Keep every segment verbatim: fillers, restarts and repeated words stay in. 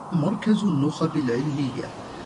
مركز النخب العلمية.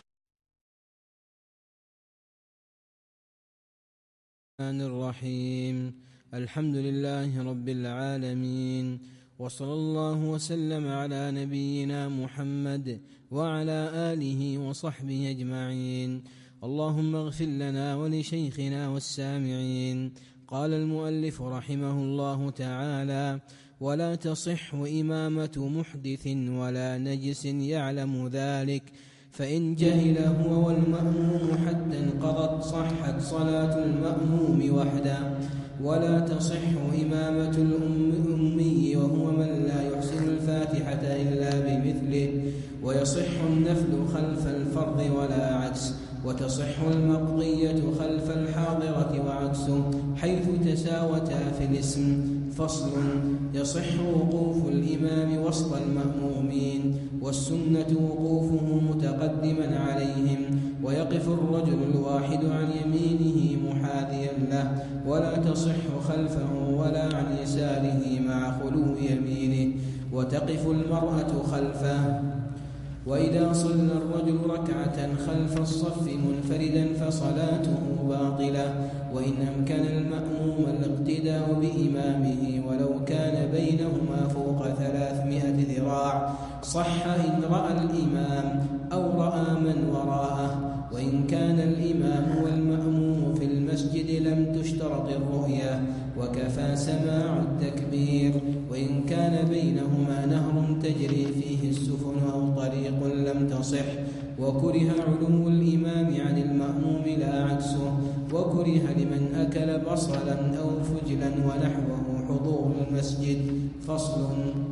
الرحمن الرحيم. الحمد لله رب العالمين، وصلى الله وسلم على نبينا محمد وعلى آله وصحبه أجمعين. اللهم اغفر لنا ولشيخنا والسامعين. قال المؤلف رحمه الله تعالى: ولا تصح إمامة محدث ولا نجس يعلم ذلك، فإن جهل هو والمأموم حتى انقضت صحت صلاة المأموم وحده. ولا تصح إمامة الأمي وهو من لا يحسن الفاتحة إلا بمثله، ويصح النفل خلف الفرض ولا عكس، وتصح المقضية خلف الحاضرة وعكسه حيث تساوتا في الاسم. فصل: يصح وقوف الإمام وسط المأمومين، والسنة وقوفه متقدما عليهم، ويقف الرجل الواحد عن يمينه محاذيا له، ولا تصح خلفه ولا عن يساره مع خلو يمينه، وتقف المرأة خلفه. وإذا صلى الرجل ركعة خلف الصف منفردا فصلاته باطلة، وإن أمكن المأموم الاقتداء بإمامه ولو كان بينهما فوق ثلاثمائة ذراع صح إن رأى الإمام أو رأى من وراءه. وإن كان الإمام والمأموم في المسجد لم تشترط الرؤية، وكفى سماع التكبير. وإن كان بينهما نهر تجري فيه السفن أو طريق لم تصح. وكره علو الإمام عن المأموم لا عكسه، وكره لمن أكل بصلا أو فجلا ونحوه حضور المسجد. فصل: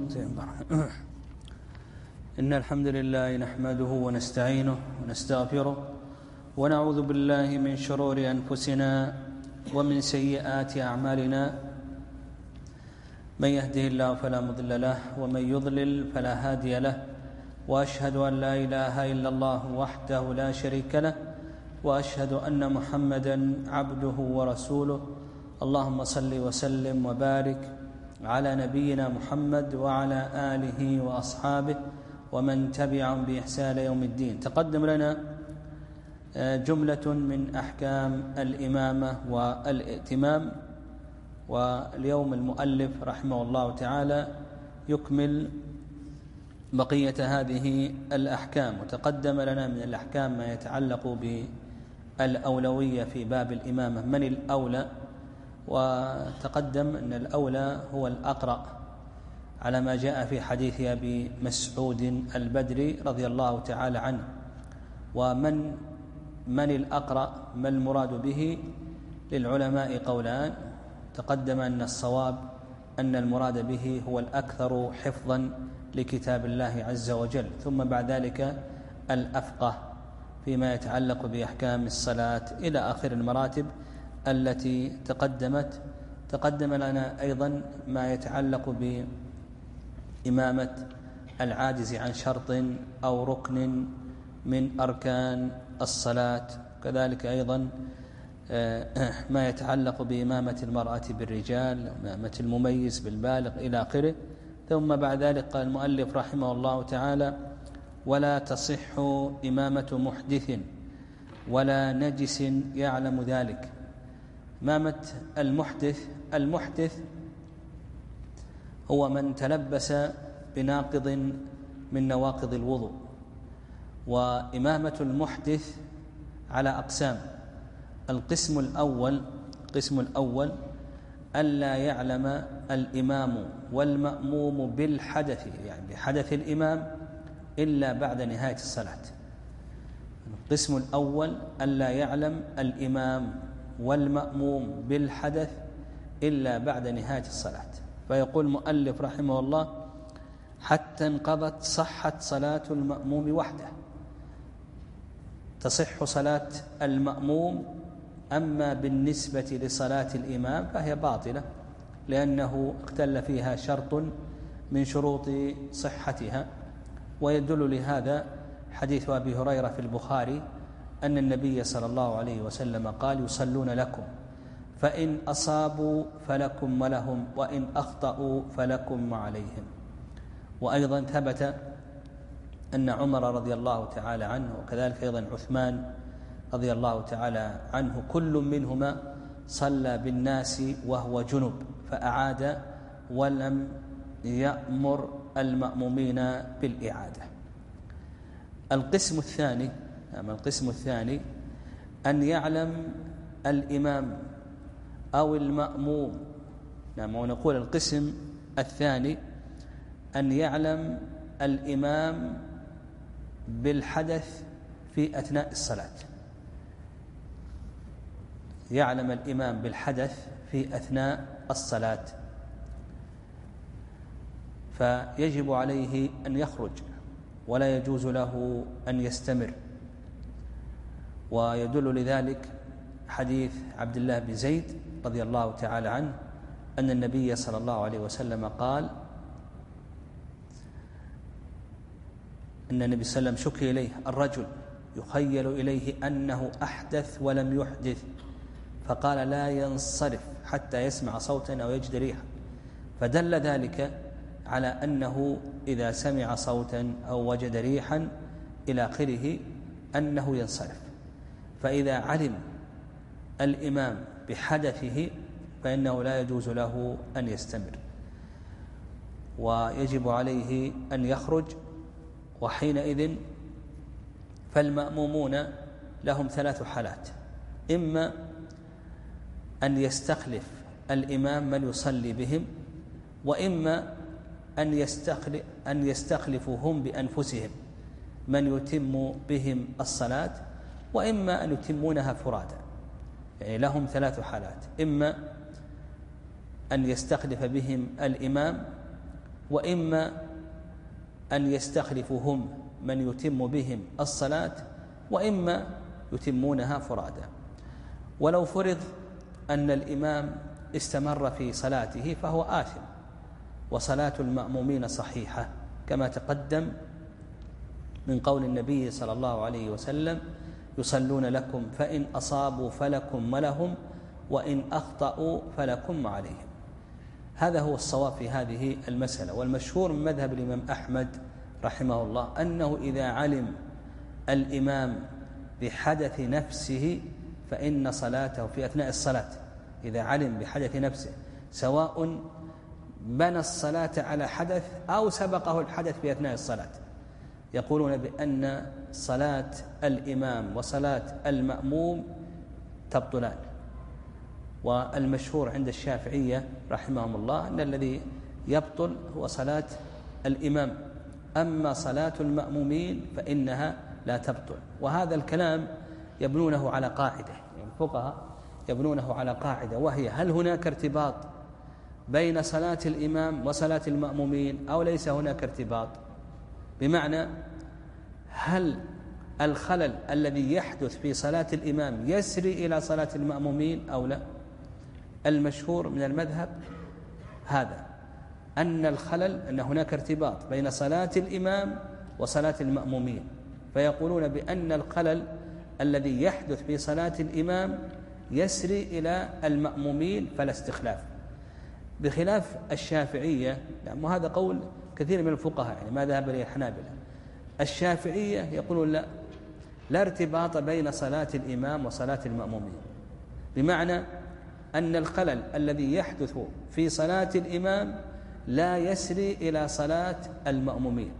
إن الحمد لله نحمده ونستعينه ونستغفره، ونعوذ بالله من شرور أنفسنا ومن سيئات أعمالنا. من يهده الله فلا مضل له، ومن يضلل فلا هادي له، وأشهد أن لا إله إلا الله وحده لا شريك له، وأشهد أن محمدا عبده ورسوله. اللهم صل وسلم وبارك على نبينا محمد وعلى آله وأصحابه ومن تبعهم بإحسان يوم الدين. تقدم لنا جملة من أحكام الإمامة والائتمام، واليوم المؤلف رحمه الله تعالى يكمل بقية هذه الأحكام. وتقدم لنا من الأحكام ما يتعلق بالأولوية في باب الإمامة، من الأولى، وتقدم أن الأولى هو الأقرأ على ما جاء في حديث أبي مسعود البدري رضي الله تعالى عنه. ومن من الأقرأ ما المراد به؟ للعلماء قولان. تقدم أن الصواب أن المراد به هو الأكثر حفظا لكتاب الله عز وجل، ثم بعد ذلك الأفقه فيما يتعلق بأحكام الصلاة إلى آخر المراتب التي تقدمت. تقدم لنا أيضا ما يتعلق بإمامة العاجز عن شرط أو ركن من أركان الصلاة، كذلك أيضا ما يتعلق بإمامة المرأة بالرجال، إمامة المميز بالبالغ إلى آخره. ثم بعد ذلك قال المؤلف رحمه الله تعالى: ولا تصح إمامة محدث ولا نجس يعلم ذلك. إمامة المحدث، المحدث هو من تلبس بناقض من نواقض الوضوء. وإمامة المحدث على أقسام: القسم الأول القسم الأول ألا يعلم الإمام والمأموم بالحدث، يعني بحدث الإمام، إلا بعد نهاية الصلاة. القسم الأول ألا يعلم الإمام والمأموم بالحدث إلا بعد نهاية الصلاة. فيقول المؤلف رحمه الله: حتى انقضت صحت صلاة المأموم وحده. تصح صلاة المأموم، أما بالنسبة لصلاة الإمام فهي باطلة، لأنه اختل فيها شرط من شروط صحتها. ويدل لهذا حديث أبي هريرة في البخاري أن النبي صلى الله عليه وسلم قال: يصلون لكم فإن أصابوا فلكم ولهم، وإن أخطأوا فلكم وعليهم. وأيضا ثبت أن عمر رضي الله تعالى عنه وكذلك أيضا عثمان رضي الله تعالى عنه كل منهما صلى بالناس وهو جنب فأعاد ولم يأمر المأمومين بالإعادة. القسم الثاني أما القسم الثاني أن يعلم الإمام أو المأموم نعم ونقول القسم الثاني أن يعلم الإمام بالحدث في أثناء الصلاة يعلم الإمام بالحدث في أثناء الصلاة فيجب عليه أن يخرج ولا يجوز له أن يستمر. ويدل لذلك حديث عبد الله بن زيد رضي الله تعالى عنه أن النبي صلى الله عليه وسلم قال أن النبي صلى الله عليه وسلم شكي إليه الرجل يخيل إليه أنه أحدث ولم يحدث فقال لا ينصرف حتى يسمع صوتا أو يجد ريحا فدل ذلك على أنه إذا سمع صوتا أو وجد ريحا إلى آخره أنه ينصرف. فإذا علم الإمام بحدثه فإنه لا يجوز له أن يستمر ويجب عليه أن يخرج. وحينئذ فالمأمومون لهم ثلاث حالات إما أن يستخلف الإمام من يصلي بهم وإما أن يستخلف أن يستخلفوا هم بأنفسهم من يتم بهم الصلاة وإما أن يتمونها فرادا. يعني لهم ثلاث حالات إما أن يستخلف بهم الإمام وإما أن يستخلفوا هم من يتم بهم الصلاة وإما يتمونها فرادا. ولو فرض أن الإمام استمر في صلاته فهو آثم وصلاة المأمومين صحيحة كما تقدم من قول النبي صلى الله عليه وسلم يصلون لكم فإن أصابوا فلكم ولهم وإن أخطأوا فلكم عليهم. هذا هو الصواب في هذه المسألة. والمشهور من مذهب الإمام أحمد رحمه الله أنه إذا علم الإمام بحدث نفسه فإن صلاته في أثناء الصلاة إذا علم بحدث نفسه سواء بنى الصلاة على حدث أو سبقه الحدث في أثناء الصلاة يقولون بأن صلاة الإمام وصلاة المأموم تبطلان. والمشهور عند الشافعية رحمهم الله أن الذي يبطل هو صلاة الإمام أما صلاة المأمومين فإنها لا تبطل. وهذا الكلام يبنونه على قاعدة يعني الفقهاء يبنونه على قاعدة وهي هل هناك ارتباط بين صلاة الإمام وصلاة المأمومين أو ليس هناك ارتباط؟ بمعنى هل الخلل الذي يحدث في صلاة الإمام يسري إلى صلاة المأمومين أو لا؟ المشهور من المذهب هذا أن الخلل أن هناك ارتباط بين صلاة الإمام وصلاة المأمومين فيقولون بأن الخلل الذي يحدث في صلاة الإمام يسري إلى المأمومين فلا استخلاف بخلاف الشافعية. يعني وهذا قول كثير من الفقهاء يعني ما ذهب إليه الحنابلة. الشافعية يقولون لا لا ارتباط بين صلاة الإمام وصلاة المأمومين بمعنى أن الخلل الذي يحدث في صلاة الإمام لا يسري إلى صلاة المأمومين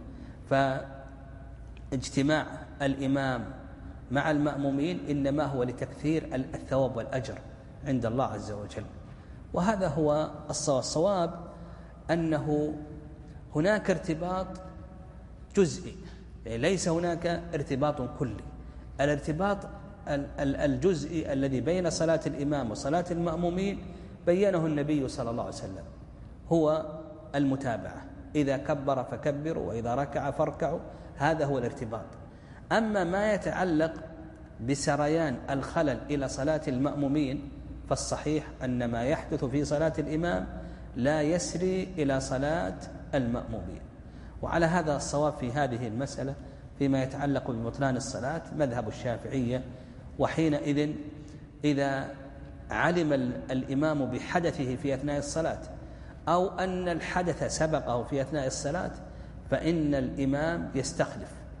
فاجتماع الإمام مع المأمومين إنما هو لتكثير الثواب والأجر عند الله عز وجل. وهذا هو الصواب. الصواب أنه هناك ارتباط جزئي ليس هناك ارتباط كلي. الارتباط الجزئي الذي بين صلاة الإمام وصلاة المأمومين بيّنه النبي صلى الله عليه وسلم هو المتابعة إذا كبر فكبروا وإذا ركع فاركعوا هذا هو الارتباط. أما ما يتعلق بسريان الخلل إلى صلاة المأمومين فالصحيح أن ما يحدث في صلاة الإمام لا يسري إلى صلاة المأمومين. وعلى هذا الصواب في هذه المسألة فيما يتعلق ببطلان الصلاة مذهب الشافعية. وحينئذ إذا علم الإمام بحدثه في أثناء الصلاة أو أن الحدث سبقه في أثناء الصلاة فإن الإمام يستخلف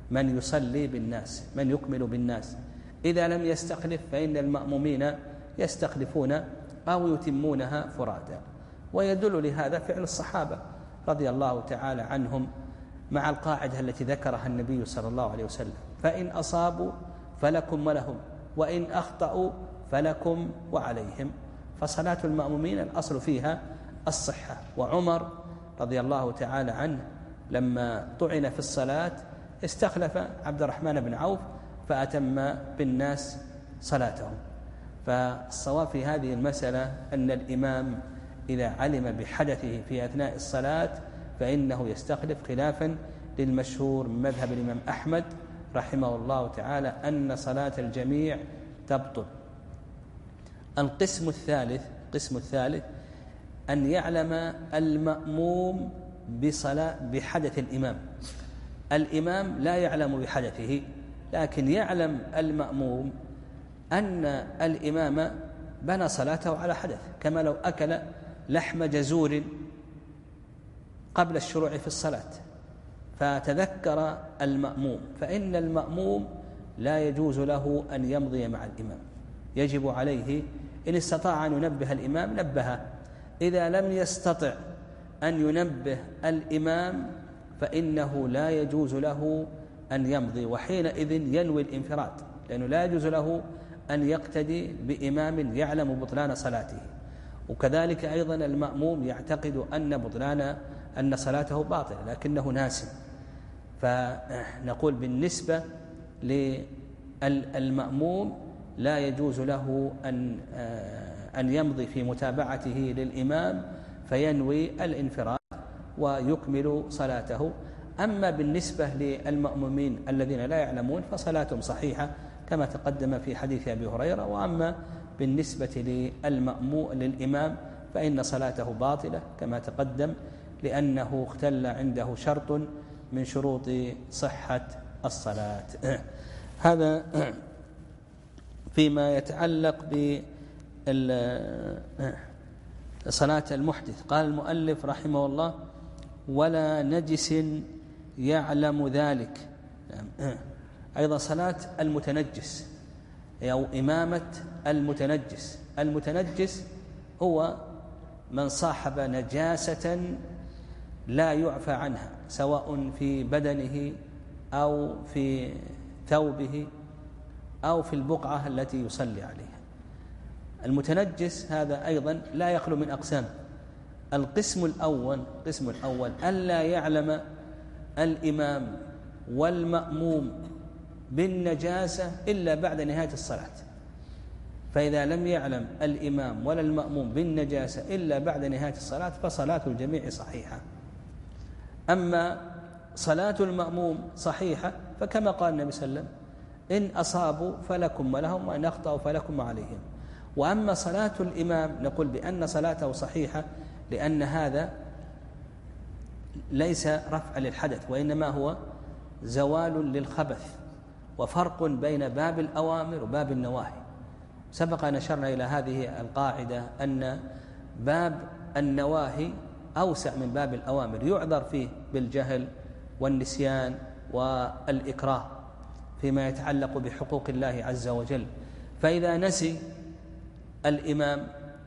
من يصلي بالناس، من يكمل بالناس. إذا لم يستخلف فإن المأمومين يستخلفون أو يتمونها فرادا. ويدل لهذا فعل الصحابة رضي الله تعالى عنهم مع القاعدة التي ذكرها النبي صلى الله عليه وسلم: فإن أصابوا فلكم ولهم، وإن أخطأوا فلكم وعليهم. فصلاة المأمومين الأصل فيها الصحة. وعمر رضي الله تعالى عنه لما طعن في الصلاة استخلف عبد الرحمن بن عوف فأتم بالناس صلاتهم. فالصواب في هذه المسألة أن الإمام إذا علم بحدثه في أثناء الصلاة فإنه يستخلف، خلافا للمشهور من مذهب الإمام أحمد رحمه الله تعالى أن صلاة الجميع تبطل. القسم الثالث القسم الثالث أن يعلم المأموم بصلاة بحدث الإمام. الإمام لا يعلم بحدثه، لكن يعلم المأموم أن الإمام بنى صلاته على حدث، كما لو أكل لحم جزور قبل الشروع في الصلاة فتذكر المأموم، فإن المأموم لا يجوز له أن يمضي مع الإمام، يجب عليه إن استطاع أن ينبه الإمام نبهه، إذا لم يستطع أن ينبه الإمام فإنه لا يجوز له أن يمضي، وحينئذ ينوي الانفراد، لأنه لا يجوز له أن يقتدي بإمام يعلم بطلان صلاته. وكذلك أيضا المأموم يعتقد أن بطلان أن صلاته باطلة لكنه ناسي، فنقول بالنسبة للمأموم لا يجوز له أن أن يمضي في متابعته للإمام فينوي الانفراد ويكمل صلاته. أما بالنسبة للمأمومين الذين لا يعلمون فصلاتهم صحيحة كما تقدم في حديث أبي هريرة. وأما بالنسبة للمأموم للإمام فإن صلاته باطلة كما تقدم، لأنه اختل عنده شرط من شروط صحة الصلاة. هذا فيما يتعلق بصلاة المحدث. قال المؤلف رحمه الله: ولا نجس يعلم ذلك. أيضا صلاة المتنجس أو إمامة المتنجس. المتنجس هو من صاحب نجاسة لا يعفى عنها، سواء في بدنه أو في ثوبه أو في البقعة التي يصلي عليها. المتنجس هذا أيضا لا يخلو من أقسام. القسم الأول القسم الأول ألا يعلم الإمام والمأموم بالنجاسة إلا بعد نهاية الصلاة، فإذا لم يعلم الإمام ولا المأموم بالنجاسة إلا بعد نهاية الصلاة فصلاة الجميع صحيحة. أما صلاة المأموم صحيحة فكما قال النبي صلى الله عليه وسلم: إن أصابوا فلكم ولهم، وإن أخطأوا فلكم عليهم. وأما صلاة الإمام نقول بأن صلاته صحيحة، لأن هذا ليس رفع للحدث وإنما هو زوال للخبث، وفرق بين باب الأوامر وباب النواهي. سبق أن أشرنا إلى هذه القاعدة أن باب النواهي أوسع من باب الأوامر، يعذر فيه بالجهل والنسيان والإكراه فيما يتعلق بحقوق الله عز وجل. فإذا نسي الإمام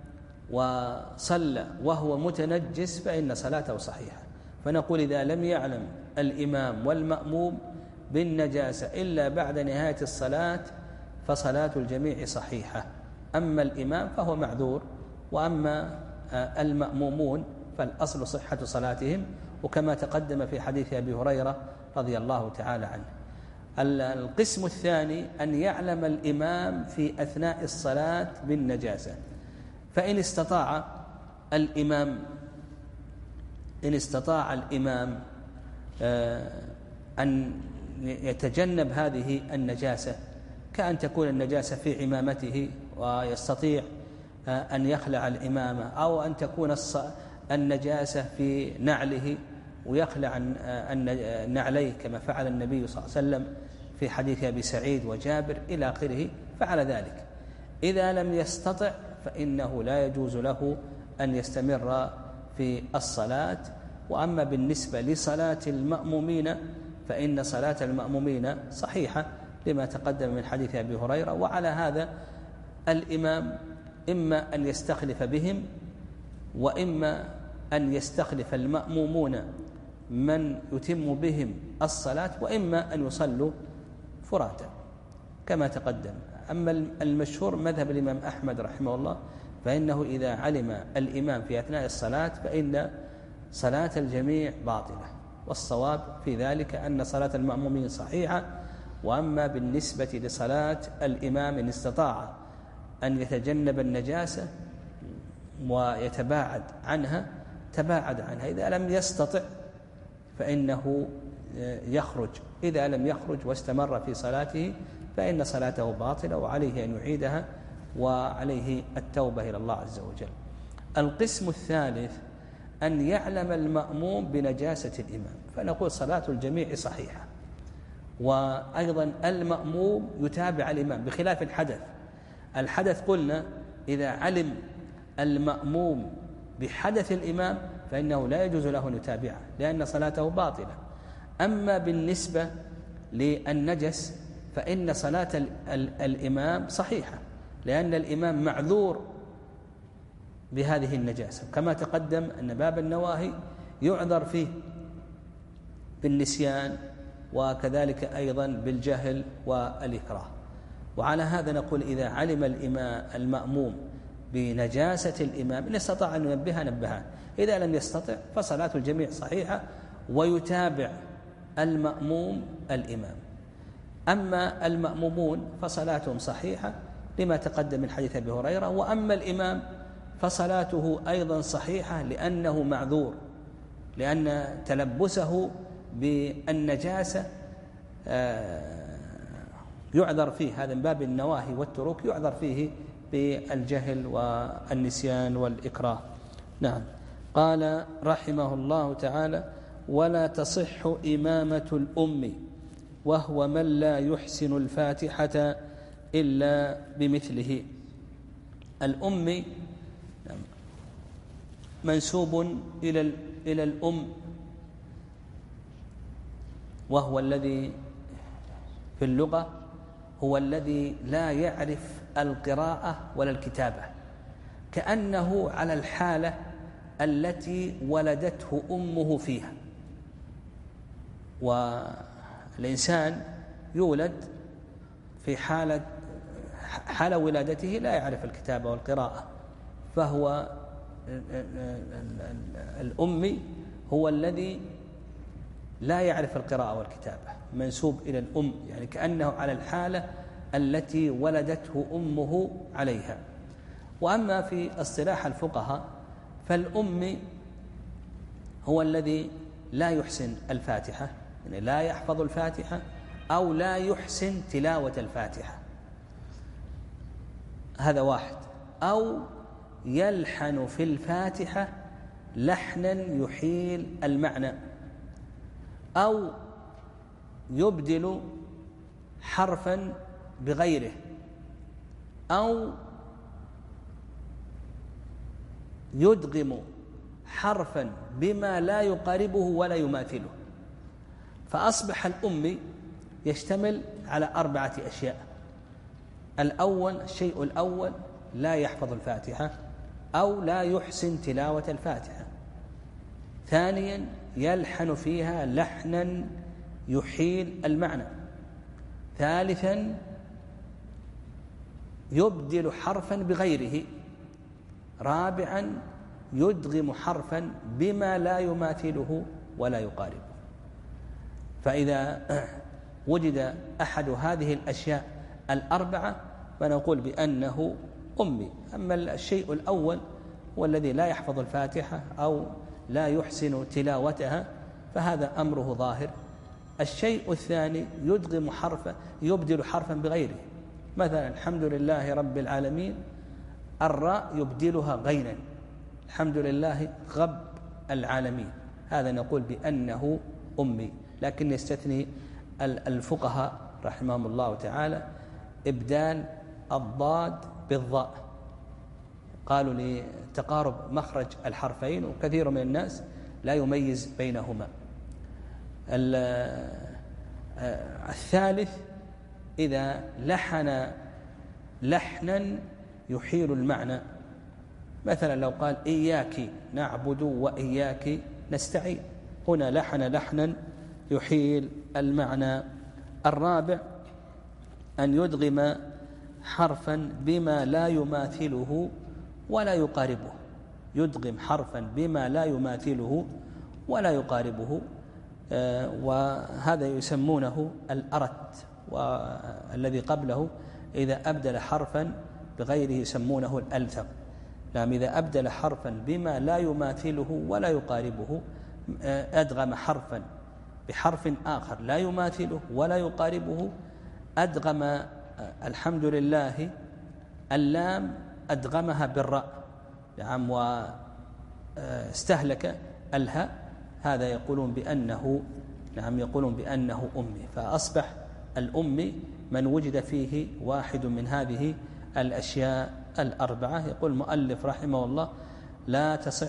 وصلى وهو متنجس فإن صلاته صحيحة. فنقول إذا لم يعلم الإمام والمأموم بالنجاسة إلا بعد نهاية الصلاة فصلاة الجميع صحيحة. أما الإمام فهو معذور، وأما المأمومون فالأصل صحة صلاتهم، وكما تقدم في حديث أبي هريرة رضي الله تعالى عنه. القسم الثاني أن يعلم الإمام في أثناء الصلاة بالنجاسة، فإن استطاع الإمام إن استطاع الإمام أن يتجنب هذه النجاسة، كأن تكون النجاسة في عمامته ويستطيع أن يخلع الإمامة، أو أن تكون النجاسة في نعله ويخلع النعليه كما فعل النبي صلى الله عليه وسلم في حديث أبي سعيد وجابر إلى آخره، فعل ذلك. إذا لم يستطع فإنه لا يجوز له أن يستمر في الصلاة. وأما بالنسبة لصلاة المأمومين فإن صلاة المأمومين صحيحة لما تقدم من حديث أبي هريرة. وعلى هذا الإمام إما أن يستخلف بهم، وإما أن يستخلف المأمومون من يتم بهم الصلاة، وإما أن يصلوا فرادا كما تقدم. أما المشهور مذهب الإمام أحمد رحمه الله فإنه إذا علم الإمام في أثناء الصلاة فإن صلاة الجميع باطلة، والصواب في ذلك أن صلاة المأمومين صحيحة. وأما بالنسبة لصلاة الإمام إن استطاع أن يتجنب النجاسة ويتباعد عنها تباعد عنها، إذا لم يستطع فإنه يخرج، إذا لم يخرج واستمر في صلاته فإن صلاته باطلة وعليه أن يعيدها وعليه التوبة إلى الله عز وجل. القسم الثالث أن يعلم المأموم بنجاسة الإمام، فنقول صلاة الجميع صحيحة، وأيضا المأموم يتابع الإمام بخلاف الحدث. الحدث قلنا إذا علم المأموم بحدث الإمام فإنه لا يجوز له أن يتابعه لأن صلاته باطلة. أما بالنسبة للنجس فإن صلاة الإمام صحيحة لأن الإمام معذور بهذه النجاسة، كما تقدم أن باب النواهي يعذر فيه بالنسيان وكذلك أيضا بالجهل والإكراه. وعلى هذا نقول إذا علم الإمام المأموم بنجاسة الإمام إن استطاع أن ينبهها نبهان، إذا لم يستطع فصلاة الجميع صحيحة ويتابع المأموم الإمام. أما المأمومون فصلاتهم صحيحة لما تقدم من حديث أبي هريرة، وأما الإمام فصلاته أيضا صحيحة لأنه معذور، لأن تلبسه بالنجاسة يعذر فيه، هذا من باب النواهي والتروك يعذر فيه بالجهل والنسيان والإكراه. نعم. قال رحمه الله تعالى: ولا تصح إمامة الأم وهو من لا يحسن الفاتحة إلا بمثله. الأم منسوب إلى إلى الأم، وهو الذي في اللغة هو الذي لا يعرف القراءة ولا الكتابة، كأنه على الحالة التي ولدته أمه فيها. والإنسان يولد في حالة حال ولادته لا يعرف الكتابة والقراءة، فهو الأمي هو الذي لا يعرف القراءة والكتابة، منسوب إلى الأم، يعني كأنه على الحالة التي ولدته أمه عليها. وأما في اصطلاح الفقهاء فالأم هو الذي لا يحسن الفاتحة، يعني لا يحفظ الفاتحة أو لا يحسن تلاوة الفاتحة، هذا واحد، أو يلحن في الفاتحة لحنا يحيل المعنى، أو يبدل حرفا بغيره، أو يدغم حرفا بما لا يقاربه ولا يماثله. فأصبح الأمي يشتمل على أربعة أشياء: الأول الشيء الأول لا يحفظ الفاتحة أو لا يحسن تلاوة الفاتحة. ثانيا يلحن فيها لحنا يحيل المعنى. ثالثا يبدل حرفا بغيره. رابعا يدغم حرفا بما لا يماثله ولا يقاربه. فإذا وجد أحد هذه الأشياء الأربعة فنقول بأنه أمي. أما الشيء الأول والذي لا يحفظ الفاتحة أو لا يحسن تلاوتها فهذا أمره ظاهر. الشيء الثاني يدغم حرفا يبدل حرفا بغيره، مثلا الحمد لله رب العالمين، الراء يبدلها غينا، الحمد لله رب العالمين، هذا نقول بأنه أمي. لكن يستثني الفقهاء رحمهم الله تعالى إبدال الضاد بالضاء، قالوا لتقارب مخرج الحرفين، وكثير من الناس لا يميز بينهما. الثالث إذا لحن لحنا يحيل المعنى، مثلا لو قال إياك نعبد وإياك نستعين، هنا لحن لحنا يحيل المعنى. الرابع أن يدغم حرفا بما لا يماثله ولا يقاربه، يدغم حرفا بما لا يماثله ولا يقاربه، آه وهذا يسمونه الأرت، والذي قبله إذا أبدل حرفا بغيره يسمونه الألثم. نعم، إذا أبدل حرفا بما لا يماثله ولا يقاربه، آه أدغم حرفا بحرف آخر لا يماثله ولا يقاربه، أدغم آه الحمد لله اللام أدغمها بالراء، نعم، واستهلك الهاء، هذا يقولون بأنه نعم يقولون بأنه أمي، فأصبح الأمي من وجد فيه واحد من هذه الأشياء الأربعة. يقول المؤلف رحمه الله: لا تصح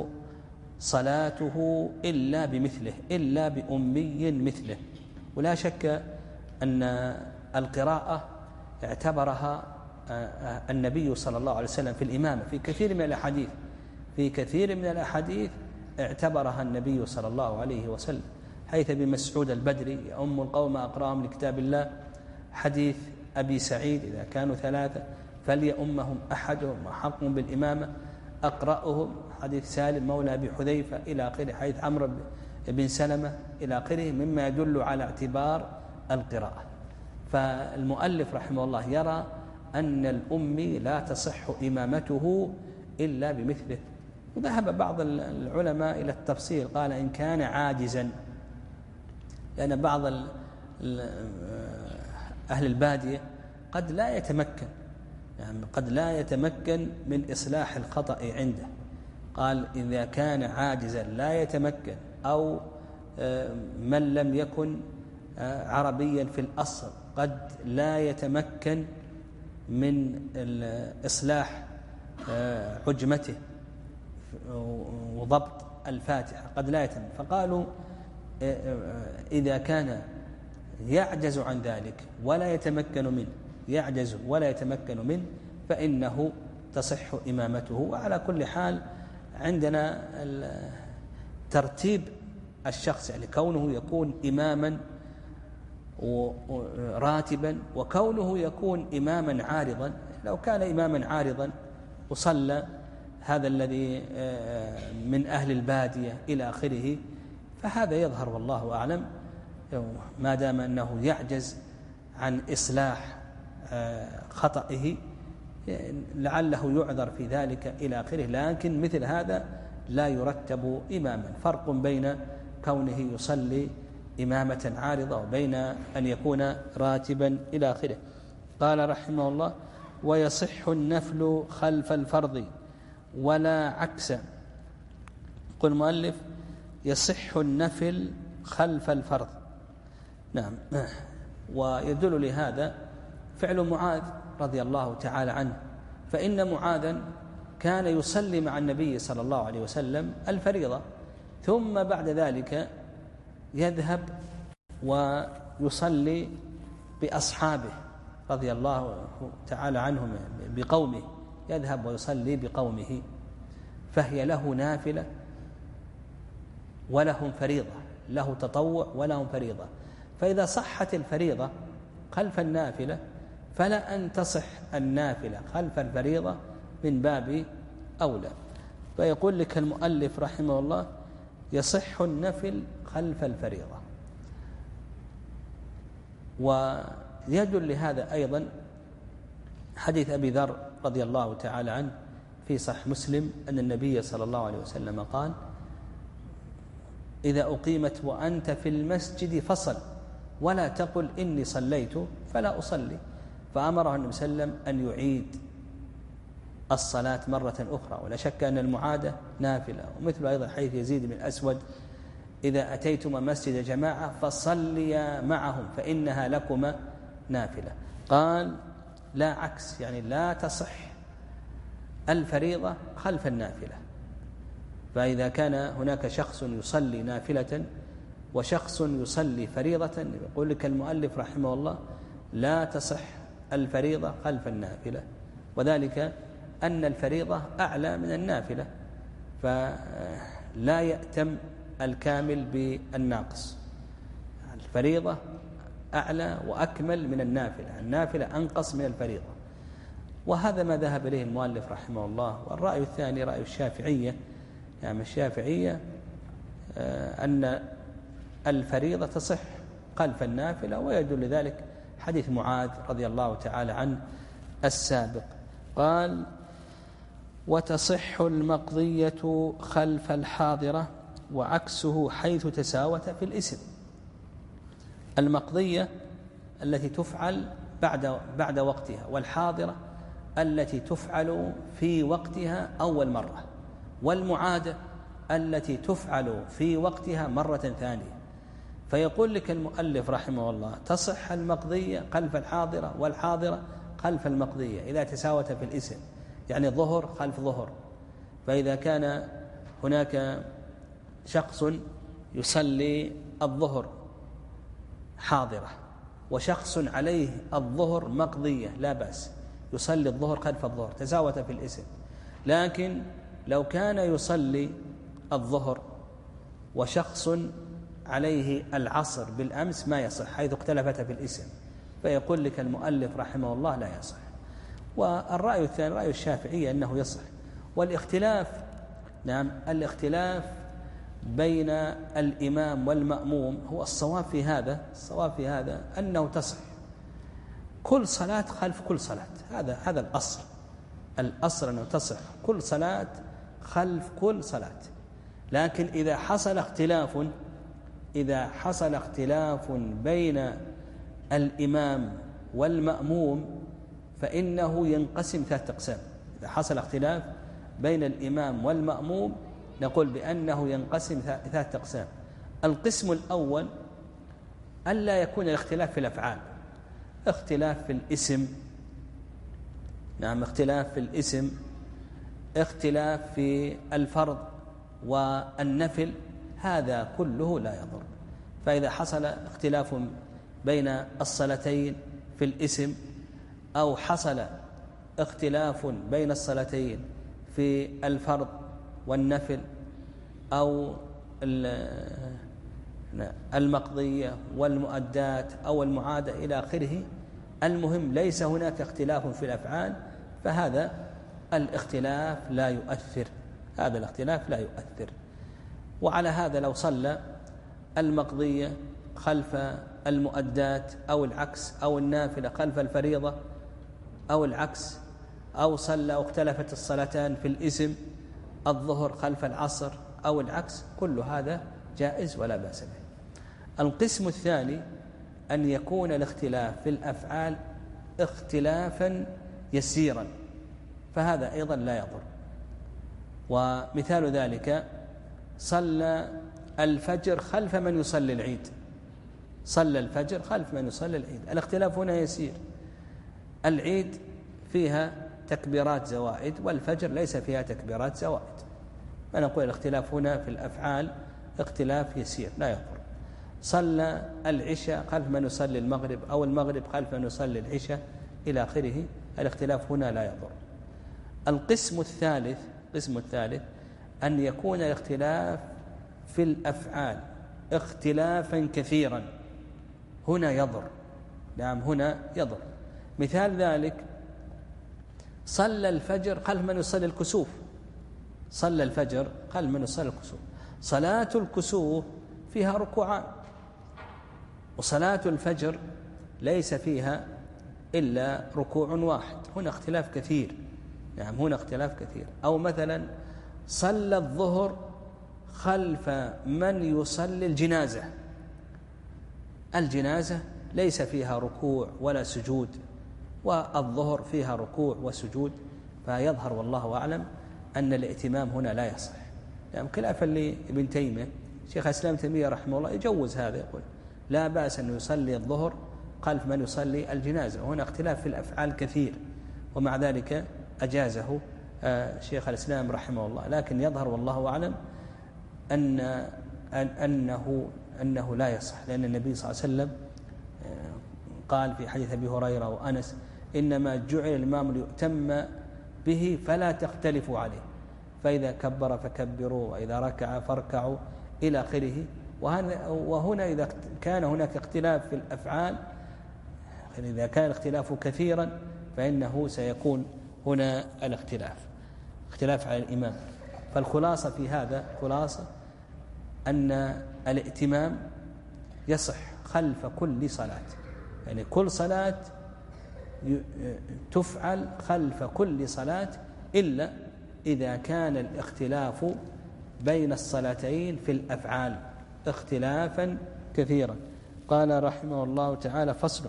صلاته إلا بمثله، إلا بأمي مثله. ولا شك أن القراءة اعتبرها النبي صلى الله عليه وسلم في الإمامة في كثير من الأحاديث في كثير من الأحاديث اعتبرها النبي صلى الله عليه وسلم، حيث ابن مسعود البدري: يؤم القوم أقرأهم لكتاب الله. حديث أبي سعيد: إذا كانوا ثلاثة فليؤمهم أحدهم وحق بالإمامة أقرأهم. حديث سالم مولى أبي حذيفة إلى آخره. حديث عمرو بن سلمة إلى آخره، مما يدل على اعتبار القراءة. فالمؤلف رحمه الله يرى أن الأمي لا تصح إمامته إلا بمثله. وذهب بعض العلماء إلى التفصيل، قال إن كان عاجزا، لأن بعض أهل البادية قد لا يتمكن يعني قد لا يتمكن من إصلاح الخطأ عنده. قال إذا كان عاجزا لا يتمكن، أو من لم يكن عربيا في الأصل قد لا يتمكن من إصلاح عجمته وضبط الفاتحة، قد لا يتمكن. فقالوا إذا كان يعجز عن ذلك ولا يتمكن منه يعجز ولا يتمكن منه فإنه تصح إمامته. وعلى كل حال عندنا ترتيب الشخص، يعني كونه يكون إماما راتبا وكونه يكون إماما عارضا. لو كان إماما عارضا وصلى هذا الذي من أهل البادية إلى آخره، فهذا يظهر والله أعلم، ما دام أنه يعجز عن إصلاح خطئه لعله يعذر في ذلك إلى آخره. لكن مثل هذا لا يرتب إماما. فرق بين كونه يصلي إمامة عارضة وبين أن يكون راتبا إلى آخره. قال رحمه الله: ويصح النفل خلف الفرض ولا عكس. قل المؤلف: يصح النفل خلف الفرض. نعم. ويدل لهذا فعل معاذ رضي الله تعالى عنه، فإن معاذا كان يصلي مع النبي صلى الله عليه وسلم الفريضة، ثم بعد ذلك يذهب ويصلي بأصحابه رضي الله تعالى عنهم بقومه، يذهب ويصلي بقومه، فهي له نافلة ولهم فريضة، له تطوع ولهم فريضة. فإذا صحت الفريضة خلف النافلة فلا أن تصح النافلة خلف الفريضة من باب أولى. فيقول لك المؤلف رحمه الله: يصح النفل خلف الفريضة. ويدل لهذا أيضا حديث أبي ذر رضي الله تعالى عنه في صحيح مسلم أن النبي صلى الله عليه وسلم قال: إذا أقيمت وأنت في المسجد فصل ولا تقل إني صليت فلا أصلي. فأمره النبي صلى الله عليه وسلم أن يعيد الصلاة مرة أخرى. ولا شك أن المعادة نافلة. ومثل أيضا حيث يزيد بن الأسود: إذا أتيتما مسجد جماعة فصليا معهم فإنها لكما نافلة. قال: لا عكس، يعني لا تصح الفريضة خلف النافلة. فإذا كان هناك شخص يصلي نافلة وشخص يصلي فريضة يقول لك المؤلف رحمه الله لا تصح الفريضة خلف النافلة، وذلك أن الفريضة أعلى من النافلة، فلا يأتم الكامل بالناقص. الفريضة أعلى وأكمل من النافلة، النافلة أنقص من الفريضة، وهذا ما ذهب إليه المؤلف رحمه الله. والرأي الثاني رأي الشافعية، يعني الشافعية أن الفريضة تصح خلف النافلة، ويدل لذلك حديث معاذ رضي الله تعالى عنه السابق، قال وتصح المقضية خلف الحاضرة وعكسه حيث تساوت في الاسم. المقضية التي تفعل بعد بعد وقتها، والحاضرة التي تفعل في وقتها أول مرة، والمعادة التي تفعل في وقتها مرة ثانية. فيقول لك المؤلف رحمه الله تصح المقضية خلف الحاضرة، والحاضرة خلف المقضية إذا تساوت في الاسم، يعني ظهر خلف ظهر. فإذا كان هناك شخص يصلي الظهر حاضرة وشخص عليه الظهر مقضية لا بأس، يصلي الظهر خلف الظهر، تساوت في الاسم. لكن لو كان يصلي الظهر وشخص عليه العصر بالأمس ما يصح، حيث اختلفت في الاسم، فيقول لك المؤلف رحمه الله لا يصح. والرأي الثاني رأي الشافعية أنه يصح. والاختلاف، نعم الاختلاف بين الإمام والمأموم هو الصواب في هذا، الصواب في هذا أنه تصح كل صلاة خلف كل صلاة، هذا هذا الأصل، الأصل أنه تصح كل صلاة خلف كل صلاة. لكن إذا حصل اختلاف إذا حصل اختلاف بين الإمام والمأموم فإنه ينقسم ثلاثة أقسام. إذا حصل اختلاف بين الإمام والمأموم نقول بأنه ينقسم ثلاثة أقسام. القسم الأول ألا يكون الاختلاف في الأفعال، اختلاف في الاسم، نعم اختلاف في الاسم، اختلاف في الفرض والنفل، هذا كله لا يضر. فإذا حصل اختلاف بين الصلاتين في الاسم، أو حصل اختلاف بين الصلاتين في الفرض والنفل، أو المقضية والمؤدات أو المعادة إلى آخره، المهم ليس هناك اختلاف في الأفعال، فهذا الاختلاف لا يؤثر، هذا الاختلاف لا يؤثر. وعلى هذا لو صلى المقضية خلف المؤدات أو العكس، أو النافلة خلف الفريضة أو العكس، أو صلى أو اختلفت الصلاتان في الاسم، الظهر خلف العصر أو العكس، كل هذا جائز ولا بأس به. القسم الثاني أن يكون الاختلاف في الأفعال اختلافا يسيرا، فهذا أيضا لا يضر. ومثال ذلك صلى الفجر خلف من يصلي العيد، صلى الفجر خلف من يصلي العيد، الاختلاف هنا يسير. العيد فيها تكبيرات زوائد، والفجر ليس فيها تكبيرات زوائد، فنقول الاختلاف هنا في الأفعال اختلاف يسير لا يضر. صلى العشاء خلف من يصلي المغرب، أو المغرب خلف من يصلي العشاء إلى آخره، الاختلاف هنا لا يضر. القسم الثالث القسم الثالث أن يكون الاختلاف في الأفعال اختلافا كثيرا، هنا يضر، نعم هنا يضر. مثال ذلك صلى الفجر خلف من يصلي الكسوف، صلى الفجر خلف من يصلي الكسوف، صلاة الكسوف فيها ركوعان، وصلاة الفجر ليس فيها إلا ركوع واحد، هنا اختلاف كثير، نعم هنا اختلاف كثير. أو مثلا صلى الظهر خلف من يصلي الجنازة، الجنازة ليس فيها ركوع ولا سجود، والظهر فيها ركوع وسجود، فيظهر والله أعلم أن الائتمام هنا لا يصح، يعني خلافا لابن تيمية. شيخ الإسلام تيمية رحمه الله يجوز هذا، يقول لا بأس أن يصلي الظهر خلف من يصلي الجنازة، وهنا اختلاف في الأفعال كثير، ومع ذلك أجازه شيخ الإسلام رحمه الله. لكن يظهر والله أعلم أن أنه أنه لا يصح، لأن النبي صلى الله عليه وسلم قال في حديث أبي هريرة وأنس: إنما جعل الإمام ليؤتم به فلا تختلفوا عليه، فإذا كبر فكبروا وإذا ركع فاركعوا إلى آخره. وهنا إذا كان هناك اختلاف في الأفعال، إذا كان الاختلاف كثيرا فإنه سيكون هنا الاختلاف اختلاف على الإمام. فالخلاصة في هذا خلاصة أن الائتمام يصح خلف كل صلاة، يعني كل صلاة تفعل خلف كل صلاة إلا إذا كان الاختلاف بين الصلاتين في الأفعال اختلافا كثيرا. قال رحمه الله تعالى: فصل: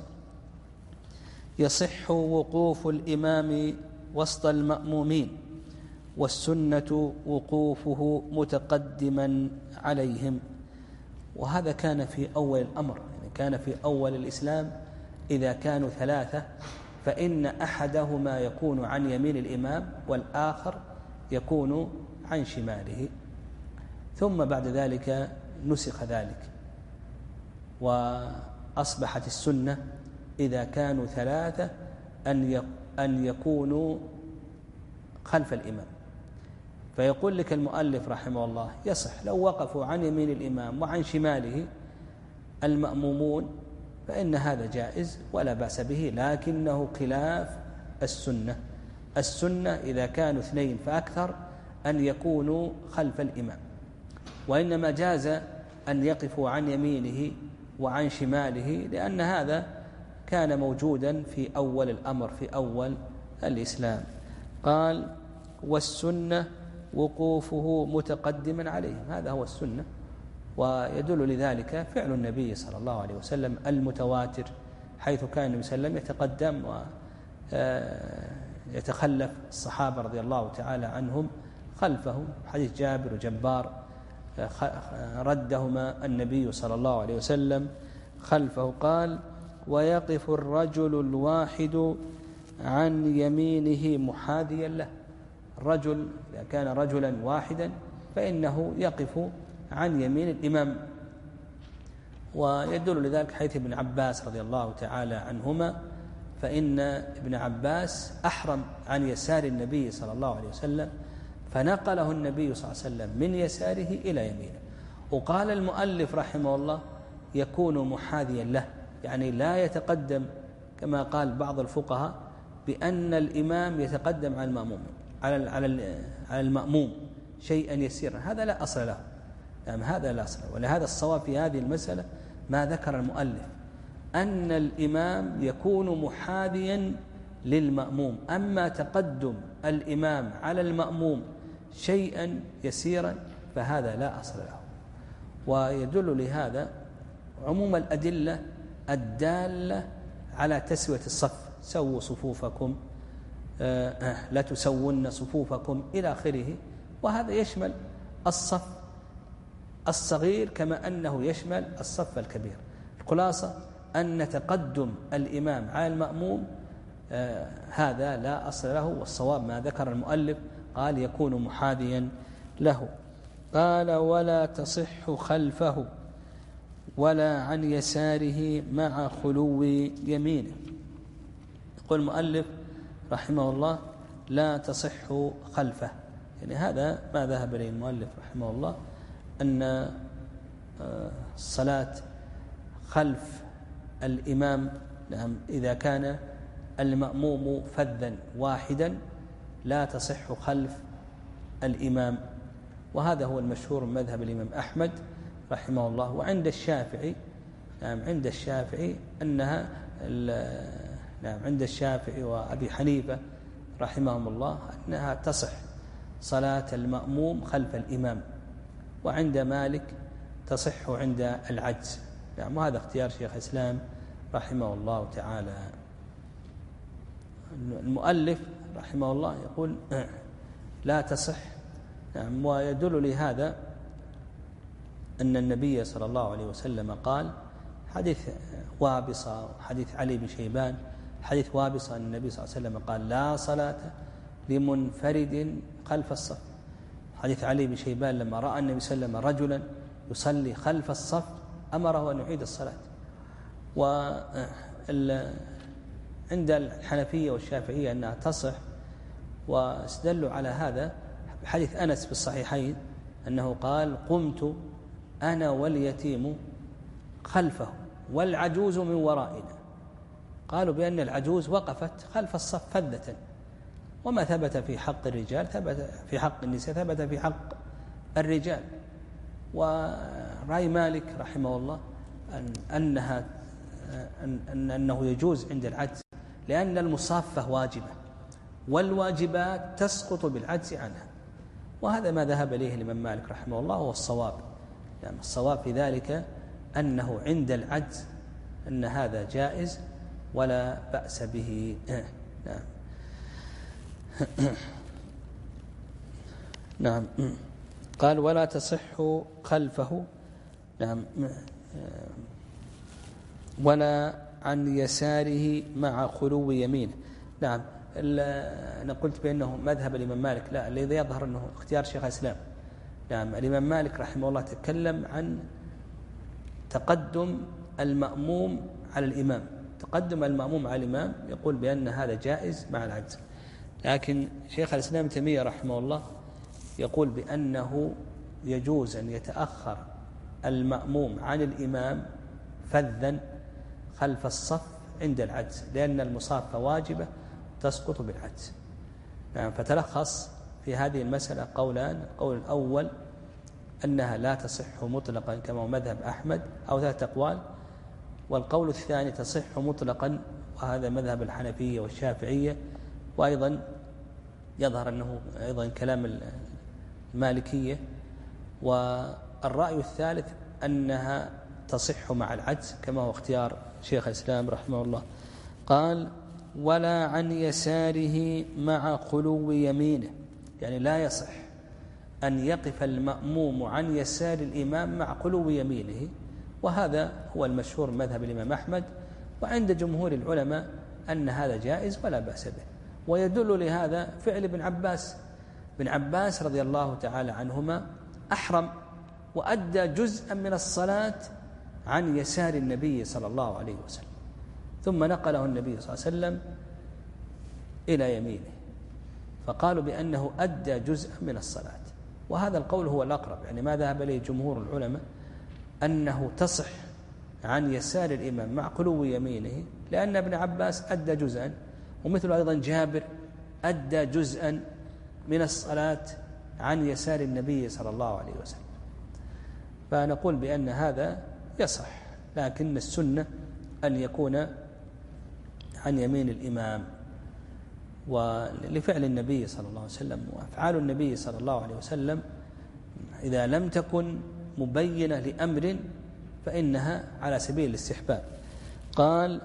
يصح وقوف الإمام وسط المأمومين، والسنة وقوفه متقدما عليهم. وهذا كان في أول الأمر، يعني كان في أول الإسلام إذا كانوا ثلاثة فإن أحدهما يكون عن يمين الإمام والآخر يكون عن شماله، ثم بعد ذلك نسخ ذلك وأصبحت السنة إذا كانوا ثلاثة أن يكونوا خلف الإمام. فيقول لك المؤلف رحمه الله: يصح لو وقفوا عن يمين الإمام وعن شماله المأمومون فإن هذا جائز ولا بأس به، لكنه خلاف السنة. السنة إذا كانوا اثنين فأكثر أن يكونوا خلف الإمام، وإنما جاز أن يقفوا عن يمينه وعن شماله لأن هذا كان موجودا في أول الأمر في أول الإسلام. قال: والسنة وقوفه متقدما عليهم، هذا هو السنة، ويدل لذلك فعل النبي صلى الله عليه وسلم المتواتر، حيث كان النبي صلى الله عليه وسلم يتقدم ويتخلف الصحابة رضي الله تعالى عنهم خلفه. حديث جابر وجبار ردهما النبي صلى الله عليه وسلم خلفه. قال: ويقف الرجل الواحد عن يمينه محاذيا له. الرجل إذا كان رجلا واحدا فإنه يقف عن يمين الإمام، ويدل لذلك حديث ابن عباس رضي الله تعالى عنهما، فإن ابن عباس أحرم عن يسار النبي صلى الله عليه وسلم فنقله النبي صلى الله عليه وسلم من يساره إلى يمينه. وقال المؤلف رحمه الله: يكون محاذيا له، يعني لا يتقدم كما قال بعض الفقهاء بأن الإمام يتقدم على المأموم على على المأموم شيئا يسيرا، هذا لا أصل له، يعني هذا لا أصل له. ولهذا الصواب في هذه المسألة ما ذكر المؤلف، أن الإمام يكون محاذيا للمأموم، أما تقدم الإمام على المأموم شيئا يسيرا فهذا لا أصل له. ويدل لهذا عموم الأدلة الدالة على تسوية الصف: سووا صفوفكم، لا تسون صفوفكم إلى آخره. وهذا يشمل الصف الصغير كما أنه يشمل الصف الكبير. الخلاصة أن تقدم الإمام على المأموم هذا لا أصل له، والصواب ما ذكر المؤلف، قال: يكون محاذيا له. قال: ولا تصح خلفه ولا عن يساره مع خلو يمينه. يقول المؤلف رحمه الله: لا تصح خلفه، يعني هذا ما ذهب إليه المؤلف رحمه الله، أن الصلاة خلف الإمام نعم إذا كان المأموم فذا واحدا لا تصح خلف الإمام، وهذا هو المشهور من مذهب الإمام أحمد رحمه الله. وعند الشافعي نعم عند الشافعي أنها نعم عند الشافعي وأبي حنيفة رحمهم الله أنها تصح صلاة المأموم خلف الإمام، وعند مالك تصح عند العجز. نعم وهذا اختيار شيخ الإسلام رحمه الله تعالى. المؤلف رحمه الله يقول لا تصح، نعم، ويدل لهذا أن النبي صلى الله عليه وسلم قال، حديث وابصة وحديث علي بن شيبان، حديث وابصة أن النبي صلى الله عليه وسلم قال: لا صلاة لمنفرد خلف الصف. حديث علي بن شيبان لما رأى النبي صلى الله عليه وسلم رجلا يصلي خلف الصف أمره أن يعيد الصلاة. وعند الحنفية والشافعية أنها تصح، واستدلوا على هذا بحديث أنس في الصحيحين أنه قال: قمت أنا واليتيم خلفه والعجوز من ورائنا. قالوا بأن العجوز وقفت خلف الصف فذة، وما ثبت في حق الرجال ثبت في حق النساء ثبت في حق الرجال. ورأي مالك رحمه الله أن أنها أن أنه يجوز عند العجز، لأن المصافة واجبة، والواجبات تسقط بالعجز عنها. وهذا ما ذهب إليه الإمام مالك رحمه الله، هو الصواب. يعني الصواب في ذلك أنه عند العجز أن هذا جائز ولا بأس به. نعم نعم. قال: ولا تصح خلفه. نعم. ولا عن يساره مع خلو يمينه. نعم. أنا قلت بأنه مذهب الإمام مالك، لا، الذي يظهر أنه اختيار شيخ الإسلام. نعم. الإمام مالك رحمه الله تكلم عن تقدم المأموم على الإمام، تقدم المأموم على الإمام، يقول بأن هذا جائز مع العجز. لكن شيخ الإسلام ابن تيمية رحمه الله يقول بأنه يجوز أن يتأخر المأموم عن الإمام فذا خلف الصف عند العجز، لأن المصافة واجبة تسقط بالعجز. نعم. فتلخص في هذه المسألة قولان: القول الأول أنها لا تصح مطلقا كما هو مذهب أحمد، أو ثلاثة أقوال. والقول الثاني تصح مطلقا، وهذا مذهب الحنفية والشافعية، وأيضا يظهر أنه أيضا كلام المالكية. والرأي الثالث أنها تصح مع العجز كما هو اختيار شيخ الإسلام رحمه الله. قال: ولا عن يساره مع خلو يمينه، يعني لا يصح أن يقف المأموم عن يسار الإمام مع خلو يمينه، وهذا هو المشهور مذهب الإمام أحمد، وعند جمهور العلماء أن هذا جائز ولا بأس به. ويدل لهذا فعل ابن عباس ابن عباس رضي الله تعالى عنهما أحرم وأدى جزءا من الصلاة عن يسار النبي صلى الله عليه وسلم، ثم نقله النبي صلى الله عليه وسلم إلى يمينه، فقالوا بأنه أدى جزءا من الصلاة. وهذا القول هو الأقرب، يعني ما ذهب إليه جمهور العلماء أنه تصح عن يسار الإمام مع خلو يمينه، لأن ابن عباس أدى جزءا، ومثل أيضا جابر أدى جزءا من الصلاة عن يسار النبي صلى الله عليه وسلم. فنقول بأن هذا يصح، لكن السنة أن يكون عن يمين الإمام، ولفعل النبي صلى الله عليه وسلم وأفعال النبي صلى الله عليه وسلم إذا لم تكن مبينة لأمر فإنها على سبيل الاستحباب. قال: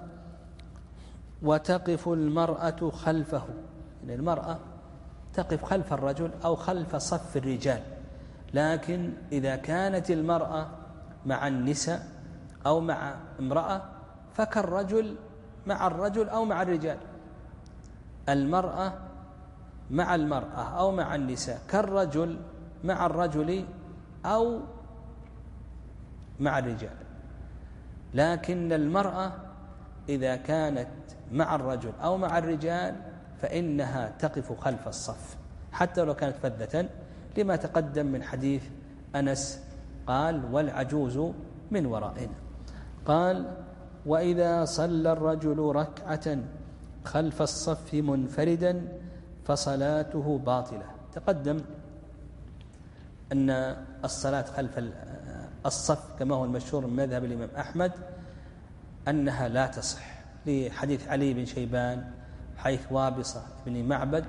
وتقف المرأة خلفه، يعني المرأة تقف خلف الرجل أو خلف صف الرجال، لكن إذا كانت المرأة مع النساء أو مع امرأة فكالرجل مع الرجل أو مع الرجال. المرأة مع المرأة أو مع النساء كالرجل مع الرجل أو مع الرجال، لكن المرأة إذا كانت مع الرجل أو مع الرجال فإنها تقف خلف الصف حتى لو كانت فذة، لما تقدم من حديث أنس قال: والعجوز من ورائنا. قال: وإذا صلى الرجل ركعة خلف الصف منفردا فصلاته باطلة. تقدم أن الصلاة خلف الصف كما هو المشهور من مذهب الإمام أحمد أنها لا تصح، لحديث علي بن شيبان حيث وابصة بن معبد.